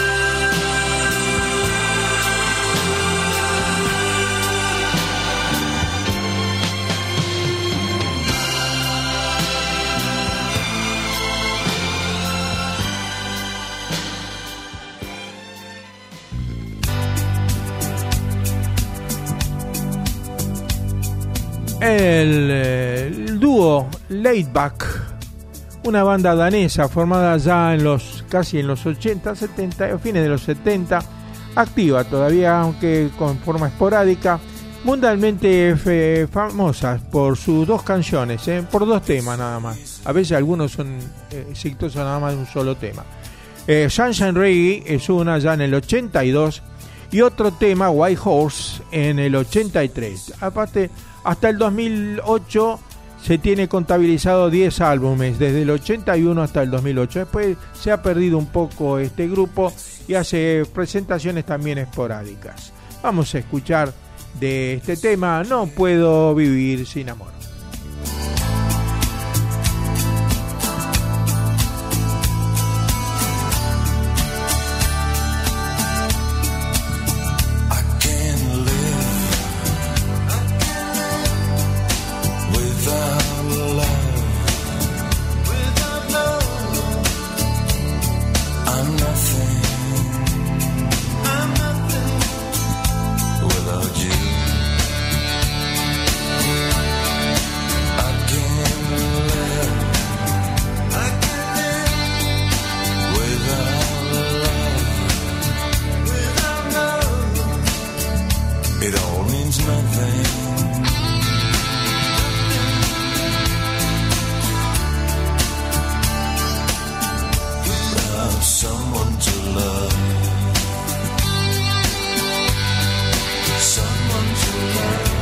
El, eh, el dúo Laidback, una banda danesa formada ya en los casi en los ochenta, setenta, a fines de los setenta, activa todavía, aunque con forma esporádica, mundialmente fe- famosas por sus dos canciones, eh, por dos temas nada más. A veces algunos son eh, exitosos nada más de un solo tema. Eh, Sunshine Reggae es una ya en el ochenta y dos y otro tema, White Horse, en el ochenta y tres. Aparte, hasta el dos mil ocho se tiene contabilizado diez álbumes, desde el ochenta y uno hasta el dos mil ocho. Después se ha perdido un poco este grupo y hace presentaciones también esporádicas. Vamos a escuchar de este tema, No puedo vivir sin amor. I can't live without love. Without love, I'm nothing. I'm nothing without you. I can't live. I can't live without love. Without love, it all means nothing. Without someone to love, someone to love.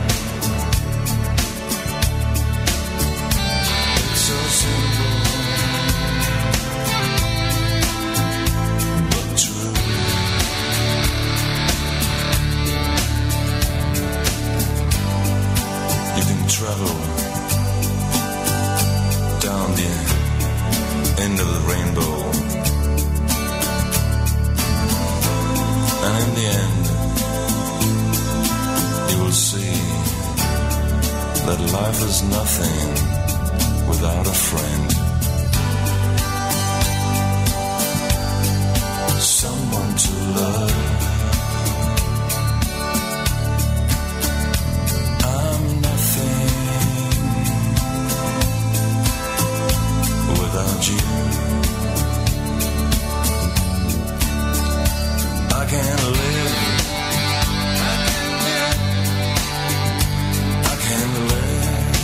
It's so simple, but true. in the end, you will see that life is nothing without a friend. Someone to love. I'm nothing without you. I can't live. I can't live.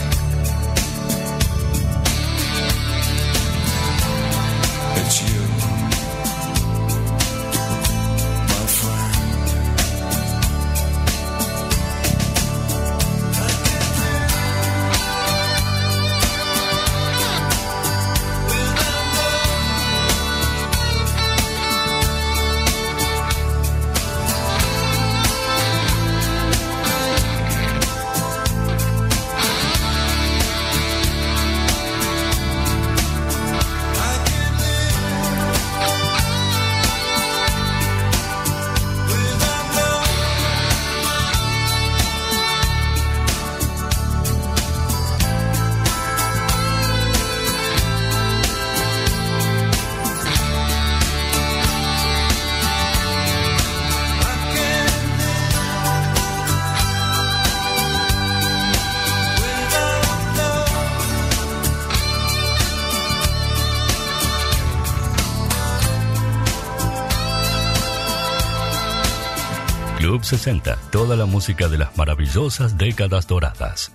It's you, my friend. Club sesenta, toda la música de las maravillosas décadas doradas.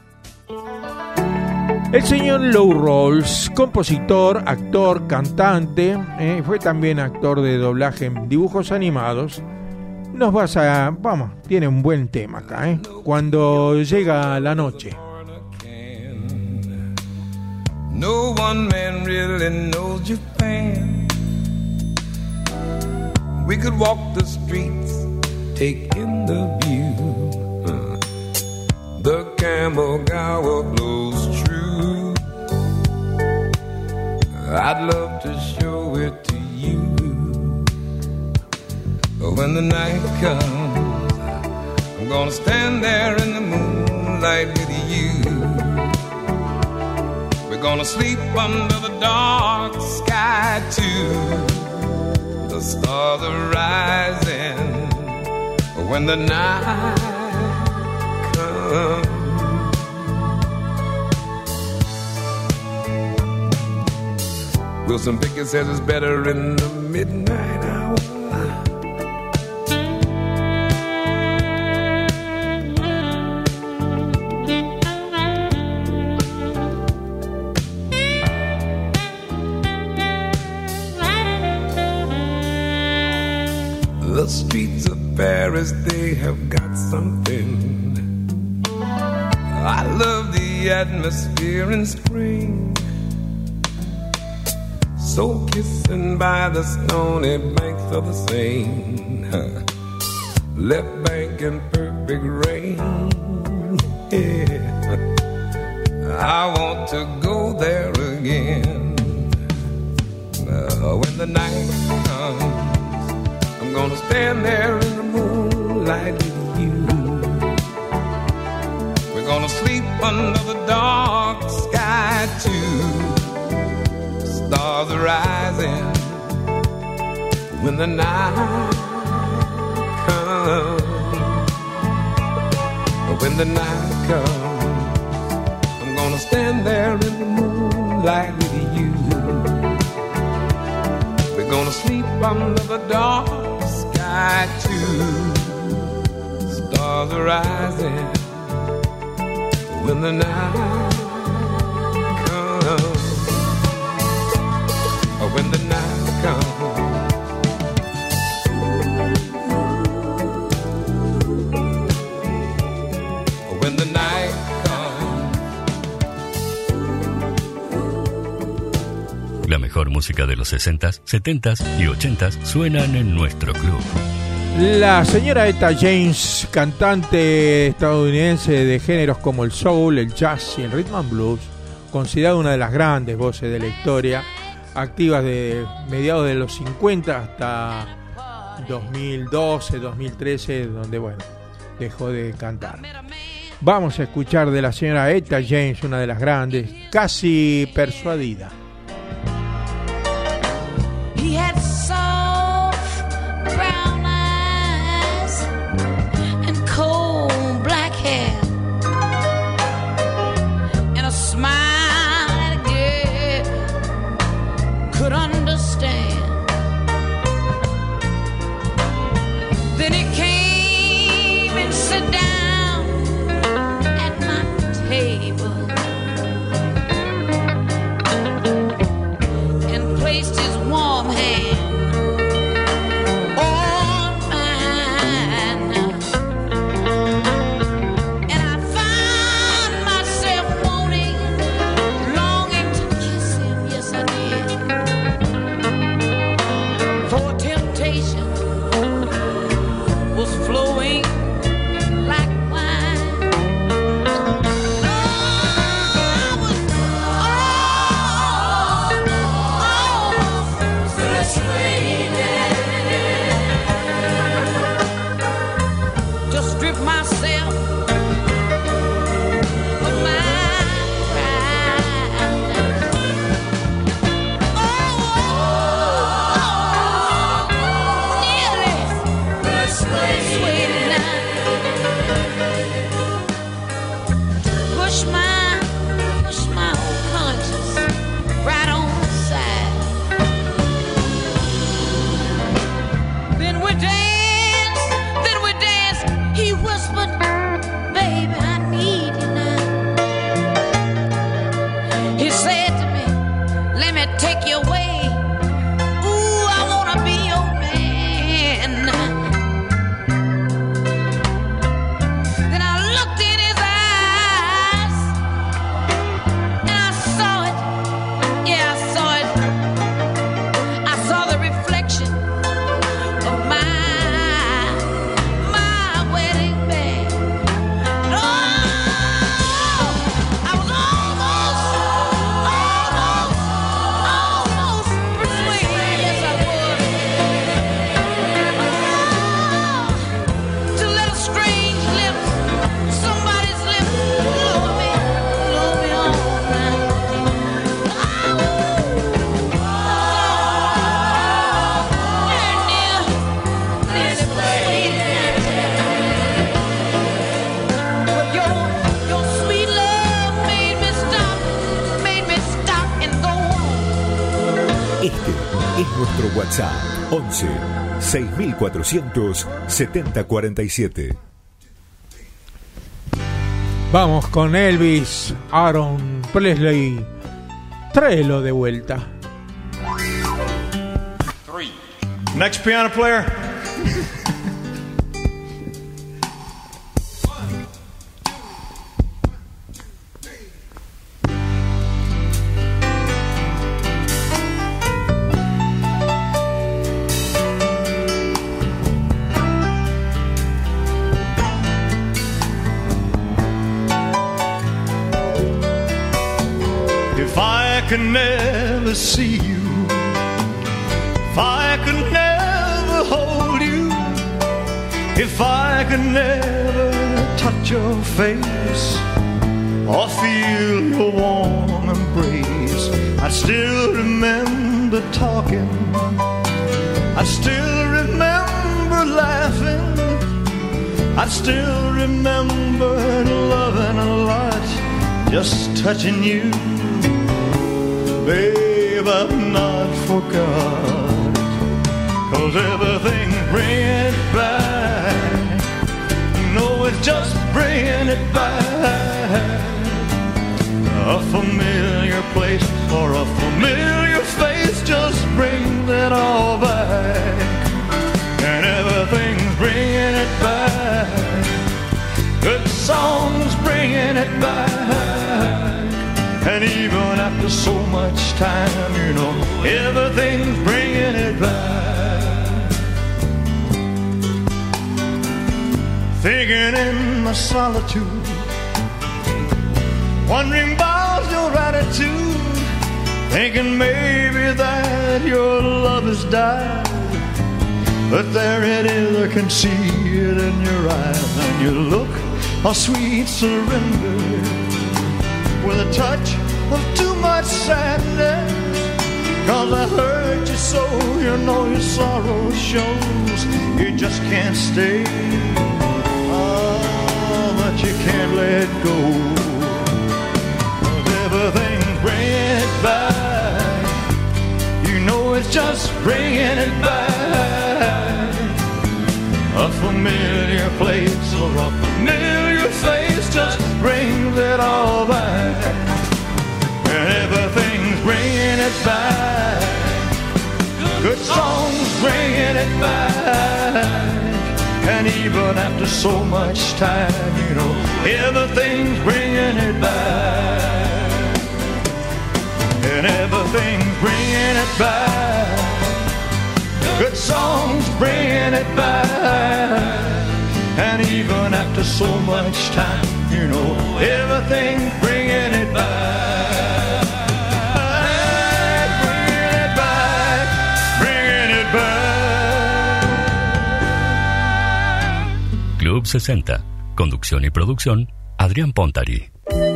El señor Lou Rawls, compositor, actor, cantante, eh, fue también actor de doblaje en dibujos animados. Nos vas a... Vamos, tiene un buen tema acá, ¿eh? Cuando llega la noche. No one man really knows Japan. We could walk the streets, take in the view. Uh, the Kamogawa blows true. I'd love to show it to you. But when the night comes, I'm gonna stand there in the moonlight with you. We're gonna sleep under the dark sky too. The stars are rising when the night comes. Wilson Pickett says it's better in the midnight hour. The streets of Paris, they have got something. I love the atmosphere in spring. So kissing by the stony banks of the Seine, left bank in perfect rain. Yeah. I want to go there again. Uh, when the night comes, I'm gonna stand there in the moonlight with you. We're gonna sleep under the dark sky too. Stars are rising when the night comes. When the night comes, I'm gonna stand there in the moonlight with you. We're gonna sleep under the dark sky too. Stars are rising when the night comes. When the night comes. When the night comes. La mejor música de los sesentas, setentas y ochentas suenan en nuestro club. La señora Etta James, cantante estadounidense de géneros como el soul, el jazz y el rhythm and blues, considerada una de las grandes voces de la historia, activas de mediados de los cincuenta hasta dos mil doce, dos mil trece, donde, bueno, dejó de cantar. Vamos a escuchar de la señora Etta James, una de las grandes, Casi Persuadida. He had soft brown eyes and cold black hair and a smile that a girl could understand. Then he came and sat down at my table and placed his warm hand on mine, and I found myself wanting, longing to kiss him. Yes, I did. For temptation was flowing like wine. Oh, I was almost persuaded to strip myself of my pride. Oh, nearly persuaded now. Push my, push my old conscience right on the side. Then we danced, then we danced. He whispered, "Baby, I need you now." He said to me, "Let me take you away. Ooh, I wanna be your man." Then I looked in his eyes and I saw it. Yeah, I saw it. I saw the reflection of my, my wedding band. Oh, I was almost, almost, almost persuaded. Yes, I was. Oh, to let a strange lips, somebody's lips, lure me, lure me on now. But your, your sweet love made me stop, made me stop and go on. Este es nuestro WhatsApp once seis mil cuatrocientos setenta cuarenta y siete. Vamos con Elvis Aaron Presley. Tráelo de vuelta. Next piano player. If I could never see you, if I could never hold you, if I could never touch your face or feel your warm embrace, I still remember talking, I still remember laughing, I still remember loving a lot, just touching you. Babe, I've not forgot, 'cause everything's bringing it back. No, it's just bringing it back. A familiar place or a familiar face just brings it all back. And everything's bringing it back. Good songs bringing it back. And even after so much time, you know, everything's bringing it back. Thinking in my solitude, wondering about your attitude, thinking maybe that your love has died. But there it is, I can see it in your eyes, and you look a sweet surrender with a touch of too much sadness. Cause I hurt you so, you know your sorrow shows. You just can't stay, oh, but you can't let go. Cause everything's bringing it back. You know it's just bringing it back. A familiar place or a familiar face just brings it all back. And everything's bringing it back. Good songs bringing it back. And even after so much time, you know, everything's bringing it back. And everything's bringing it back. Good songs bringing it back. And even after so much time, you know, everything's bringing it back. Bringing it back, bringing it back. Club sesenta. Conducción y producción, Adrián Pontari.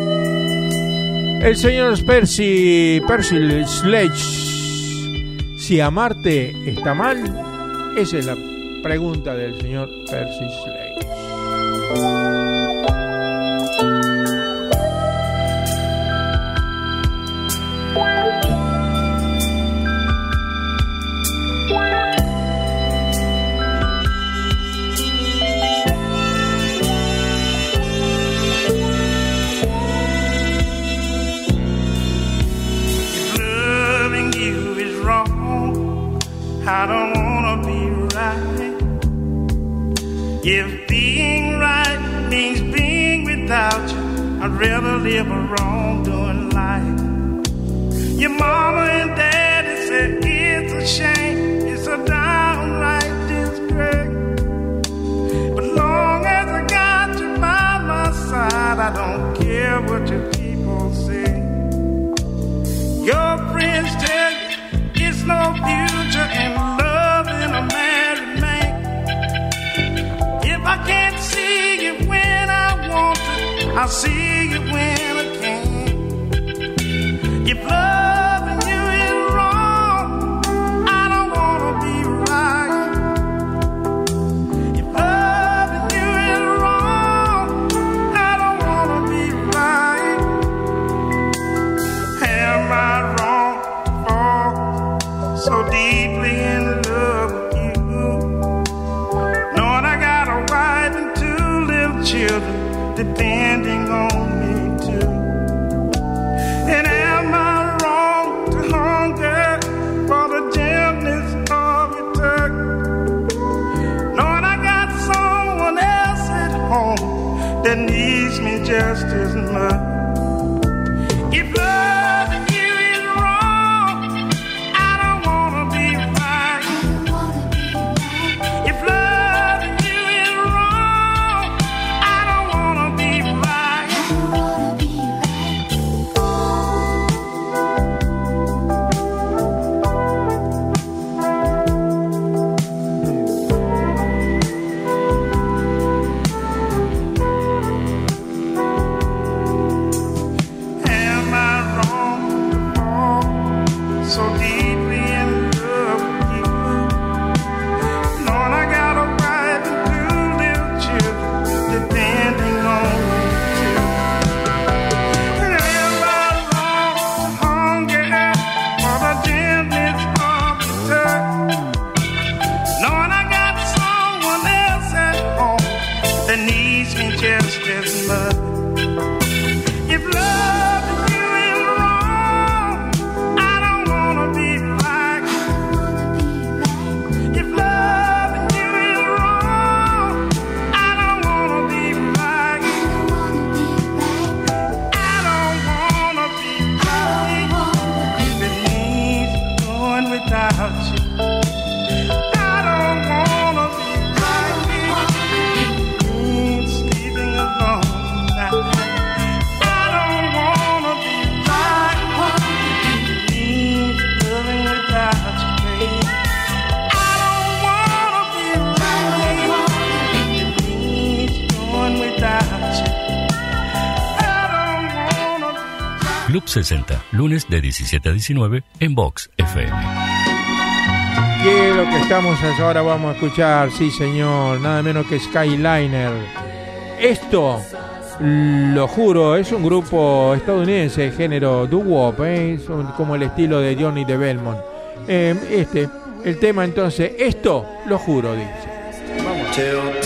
El señor Percy, Percy Sledge. Si amarte está mal, esa es la pregunta del señor Percy Sledge. I don't wanna be right. If being right means being without you, I'd rather live a wrongdoing life. Your mama and daddy said it's a shame, it's a downright disgrace. But long as I got you by my side, I don't care what your people say. Your friends tell you it's no future in loving a married man. If I can't see you when I want to, I'll see you when I can. If loving you is wrong, I don't wanna be right. If loving you is wrong, I don't wanna be right. Am I wrong for so deeply in love with you, knowing I got a wife and two little children depending on me too? And am I wrong to hunger for the gentleness of your touch, knowing I got someone else at home that needs me just as much? If loving you is wrong, I don't wanna be right. If loving you is wrong, I don't wanna be right. Am I wrong to fall so deeply in love with you, knowing I got a wife and two little children depending on me too? And am I wrong to hunger for the gentleness of your touch, knowing I got someone else at home that needs me just as much? If loving you is wrong, I don't wanna be right. If loving you is wrong, I don't wanna be right. I don't wanna be right. If it means going without you, I don't wanna be right. If it means sleeping alone now, sesenta, lunes de diecisiete a diecinueve en Vox F M. ¿Qué es lo que estamos ahora? Vamos a escuchar, sí señor, nada menos que Skyliner. Esto, lo juro, es un grupo estadounidense de género doo-wop, ¿eh? Es un, como el estilo de Johnny de Belmont. Eh, este, el tema entonces, esto, lo juro, dice. Vamos.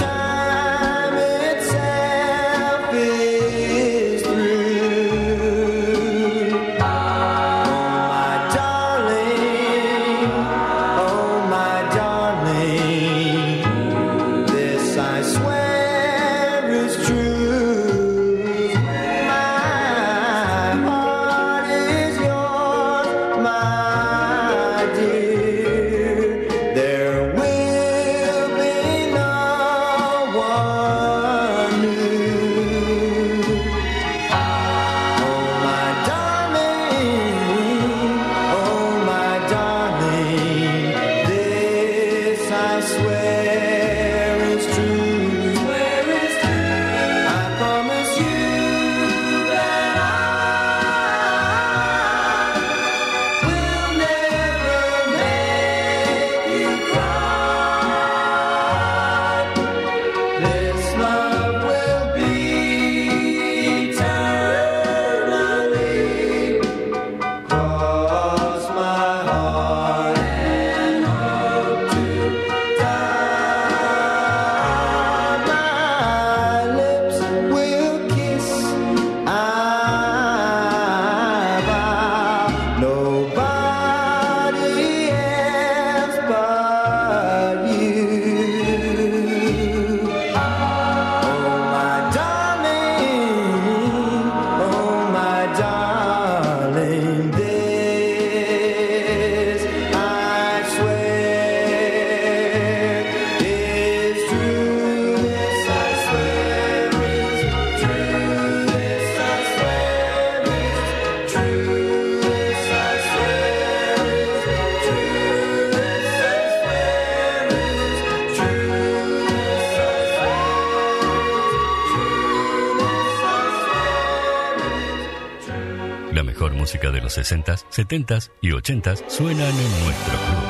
Música de los sesentas, setentas y ochentas suenan en nuestro club.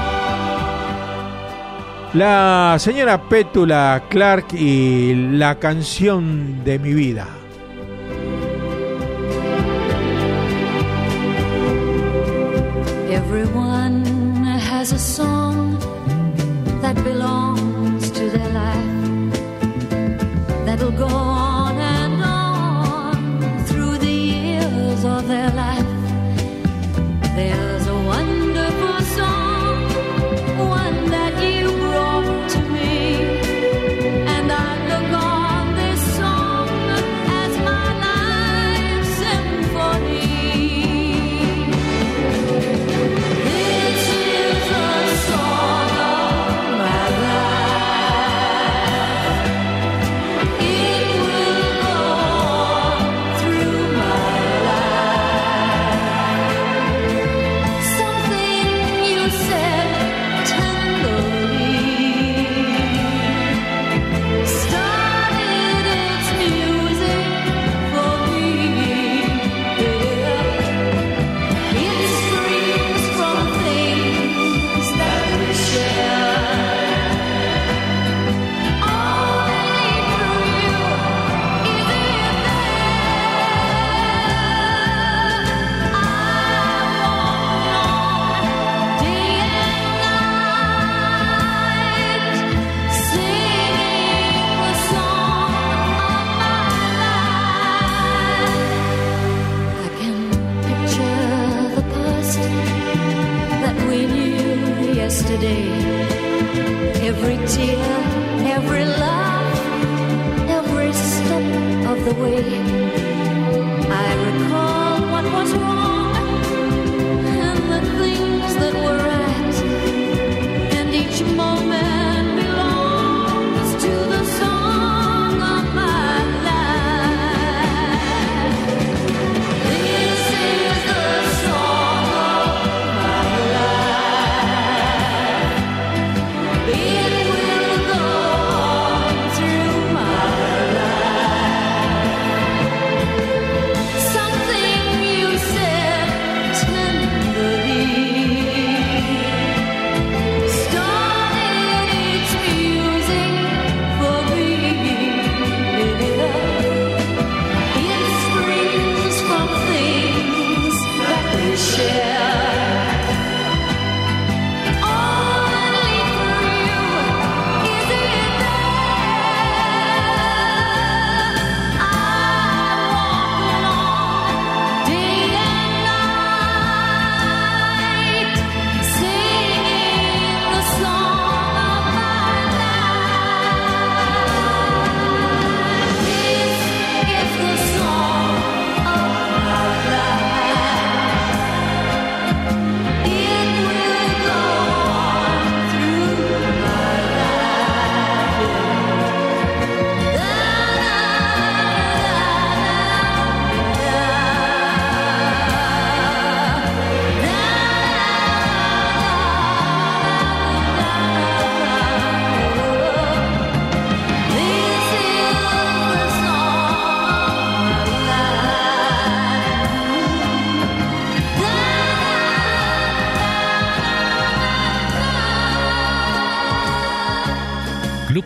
La señora Petula Clark y la canción de mi vida. Everyone has a song that belongs to their life, that'll go on and on through the years of their life. There's a wonderful song, one that you brought to me, and I look on this song as my life symphony. This is a song of my life.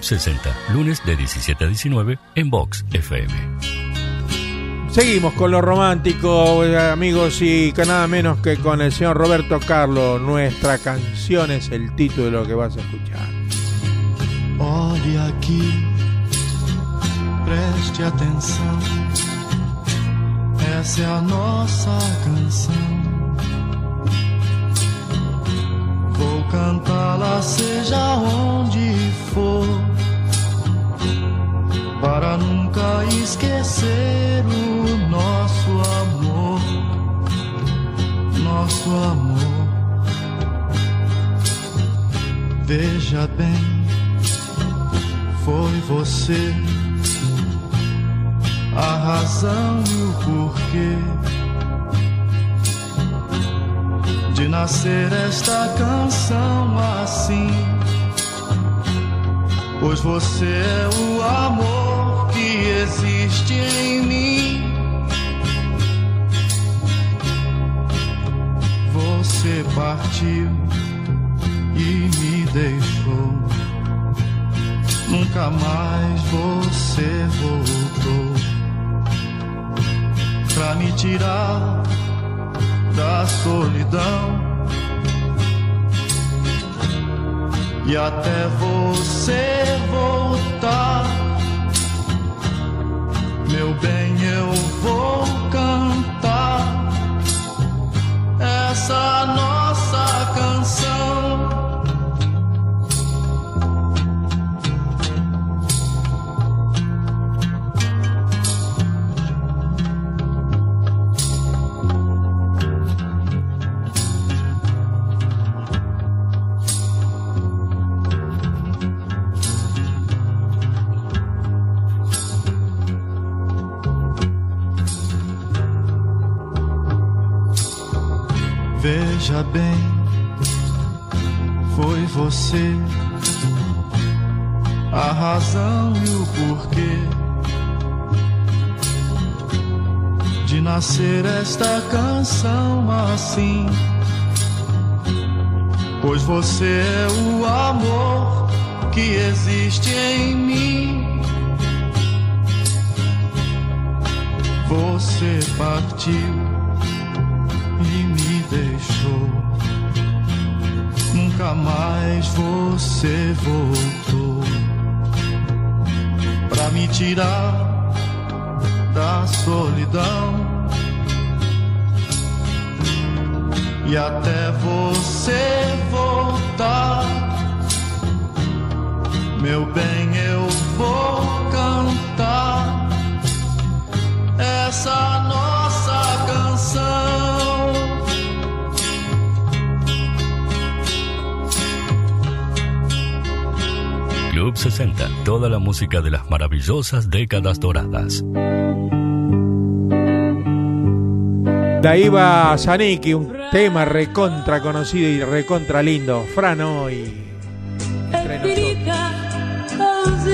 sesenta, lunes de diecisiete a diecinueve en Vox F M. Seguimos con lo romántico, amigos, y que nada menos que con el señor Roberto Carlos. Nuestra canción es el título de lo que vas a escuchar. Olhe aqui, preste atenção. Essa é a nossa canção. Vou cantá-la seja onde for, para nunca esquecer o nosso amor, nosso amor. Veja bem, foi você a razão e o porquê de nascer esta canção assim, pois você é o amor que existe em mim. Você partiu e me deixou, nunca mais você voltou pra me tirar da solidão. E até você voltar, meu bem, eu vou cantar essa nossa canção. Veja bem, foi você a razão e o porquê de nascer esta canção assim, pois você é o amor que existe em mim. Você partiu e me deixou, nunca mais você voltou pra me tirar da solidão. E até você voltar, meu bem, eu vou cantar essa nossa canção. Club sesenta, toda la música de las maravillosas décadas doradas. De ahí va Zaniki, un tema recontra conocido y recontra lindo. Fran hoy entre nosotros.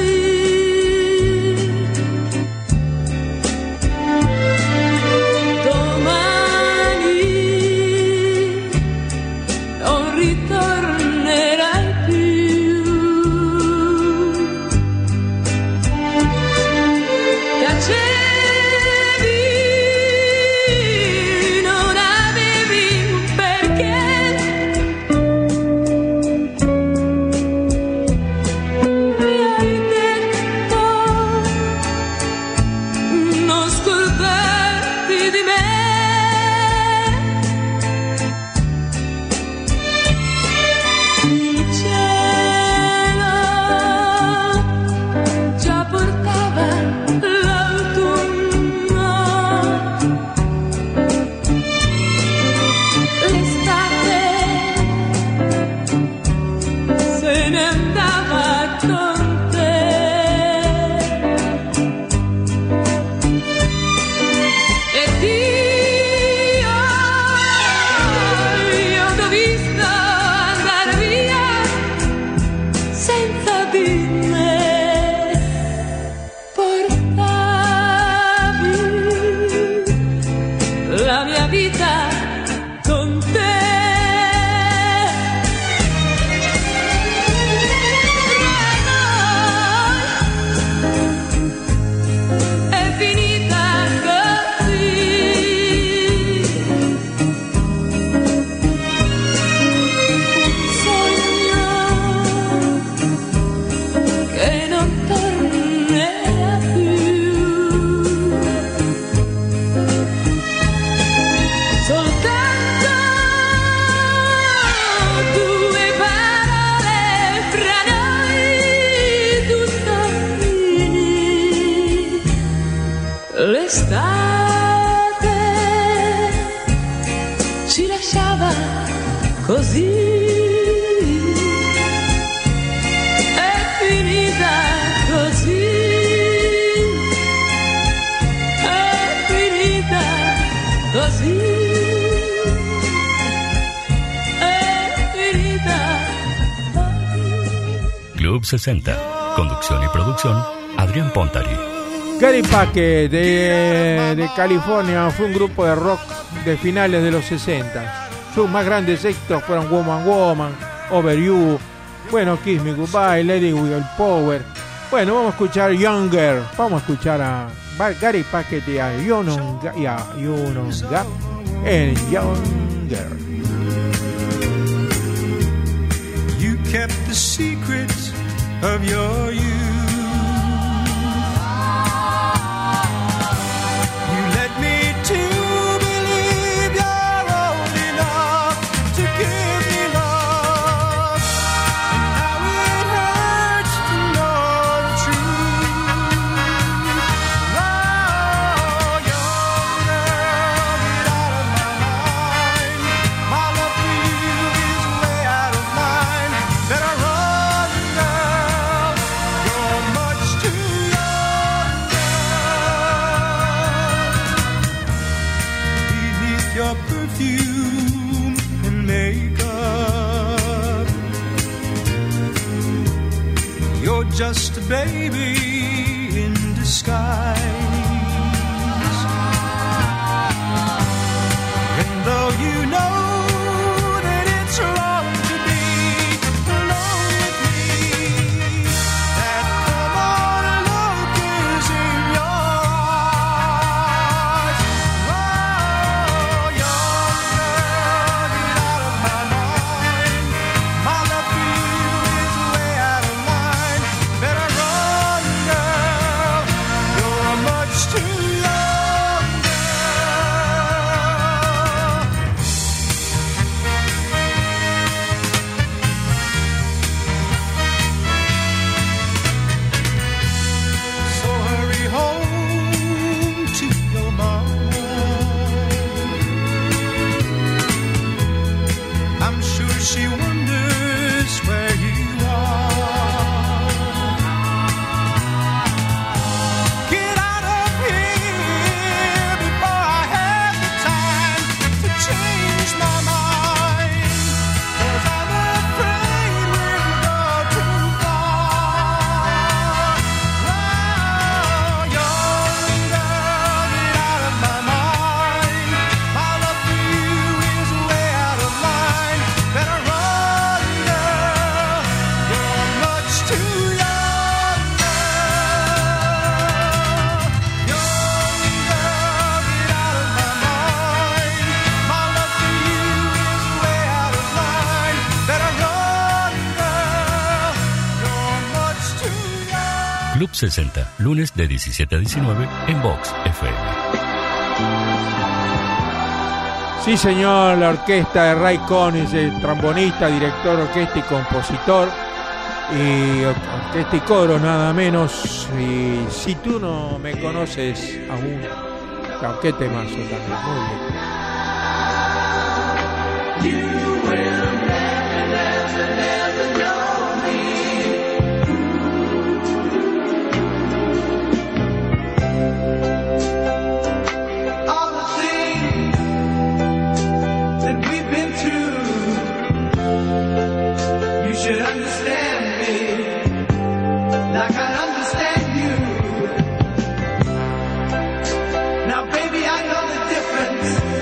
l'estate ci lasciava così, è finita così, è finita così, è finita così. Club sesenta, conducción y producción, Adrián Pontari. Gary Packett de, de California fue un grupo de rock de finales de los sesenta. Sus más grandes éxitos fueron Woman Woman, Over You, bueno, Kiss Me Goodbye, Lady With Your Power. Bueno, vamos a escuchar Younger, vamos a escuchar a Gary Packett y a Yonon Gap en Younger. You kept the secret of your youth. Just a baby in disguise. And though you know that it's wrong to be alone with me, that come on look is in your eyes. Oh, young girl, get out of my mind. My love for you is way out of line. Better run, girl, you're much too young, girl. So hurry home to your mama. I'm sure she wonders where you are. Get out of here before I have the time to change my mind. 'Cause I'm afraid we'll go too far. Oh, young girl, get out of my mind. My love for you is way out of line. Better run, girl, you're much too young, girl. Young girl, get out of my mind. My love for you is way out of line. Better run, girl, you're much too young. Club sesenta, lunes de diecisiete a diecinueve en Vox F M. Sí, señor, la orquesta de Ray Conniff, el trombonista, director de orquesta y compositor. Y or- orquesta y coro, nada menos. Y si tú no me conoces aún, claro, qué temazo también, muy bien. You will never, never, never know me. All the things that we've been through, you should understand me like I understand you. Now, baby, I know the difference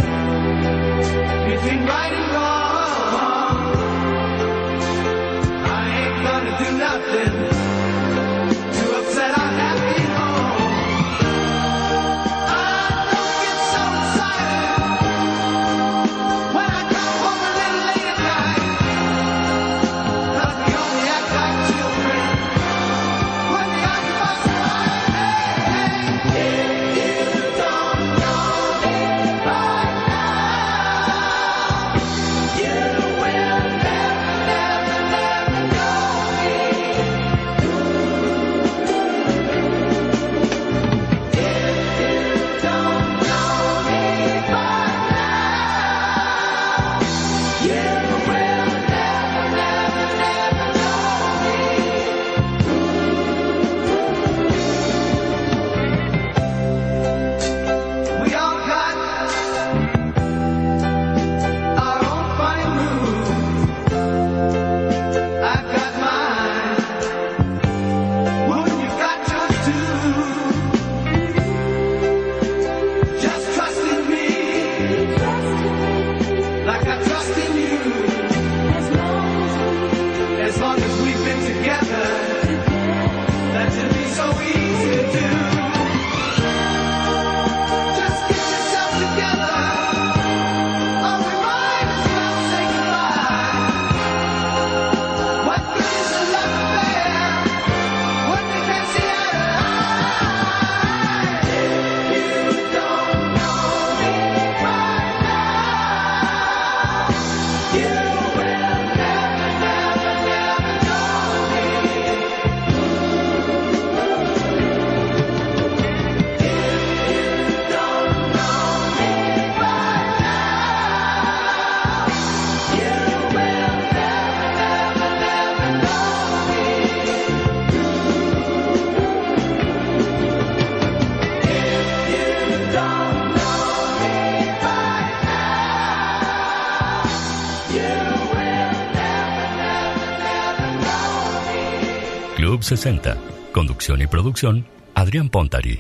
Club sesenta. Conducción y producción, Adrián Pontari.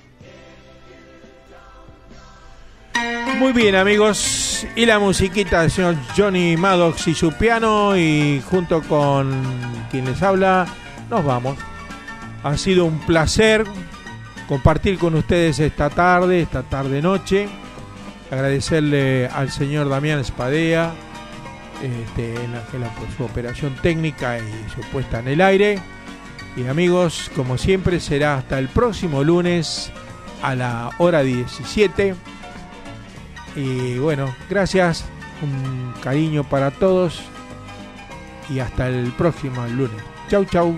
Muy bien, amigos. Y la musiquita del señor Johnny Maddox y su piano. Y junto con quien les habla, nos vamos. Ha sido un placer compartir con ustedes esta tarde, esta tarde-noche. Agradecerle al señor Damián Espadea este, en, la, en la, por su operación técnica y su puesta en el aire. Y amigos, como siempre, será hasta el próximo lunes a la hora diecisiete. Y bueno, gracias, un cariño para todos y hasta el próximo lunes. Chau, chau.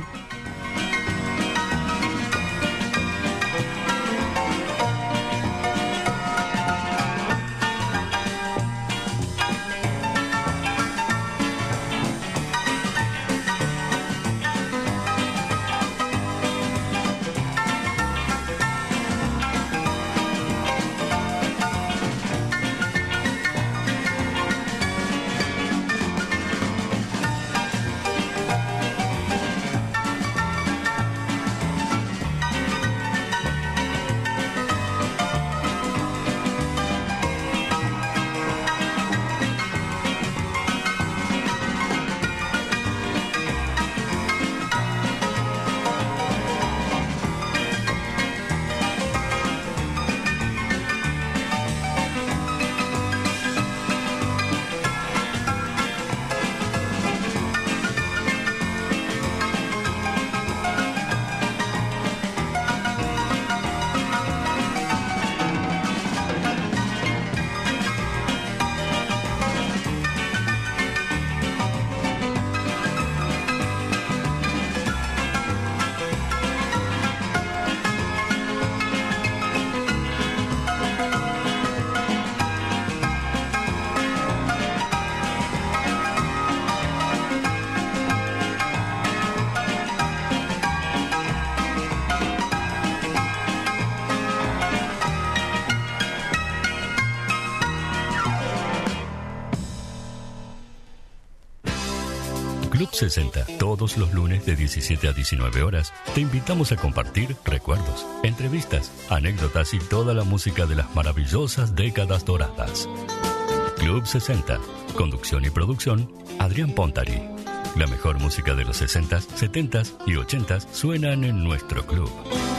Club sesenta, todos los lunes de diecisiete a diecinueve horas, te invitamos a compartir recuerdos, entrevistas, anécdotas y toda la música de las maravillosas décadas doradas. Club sesenta, conducción y producción, Adrián Pontari. La mejor música de los sesentas, setentas y ochentas suenan en nuestro club.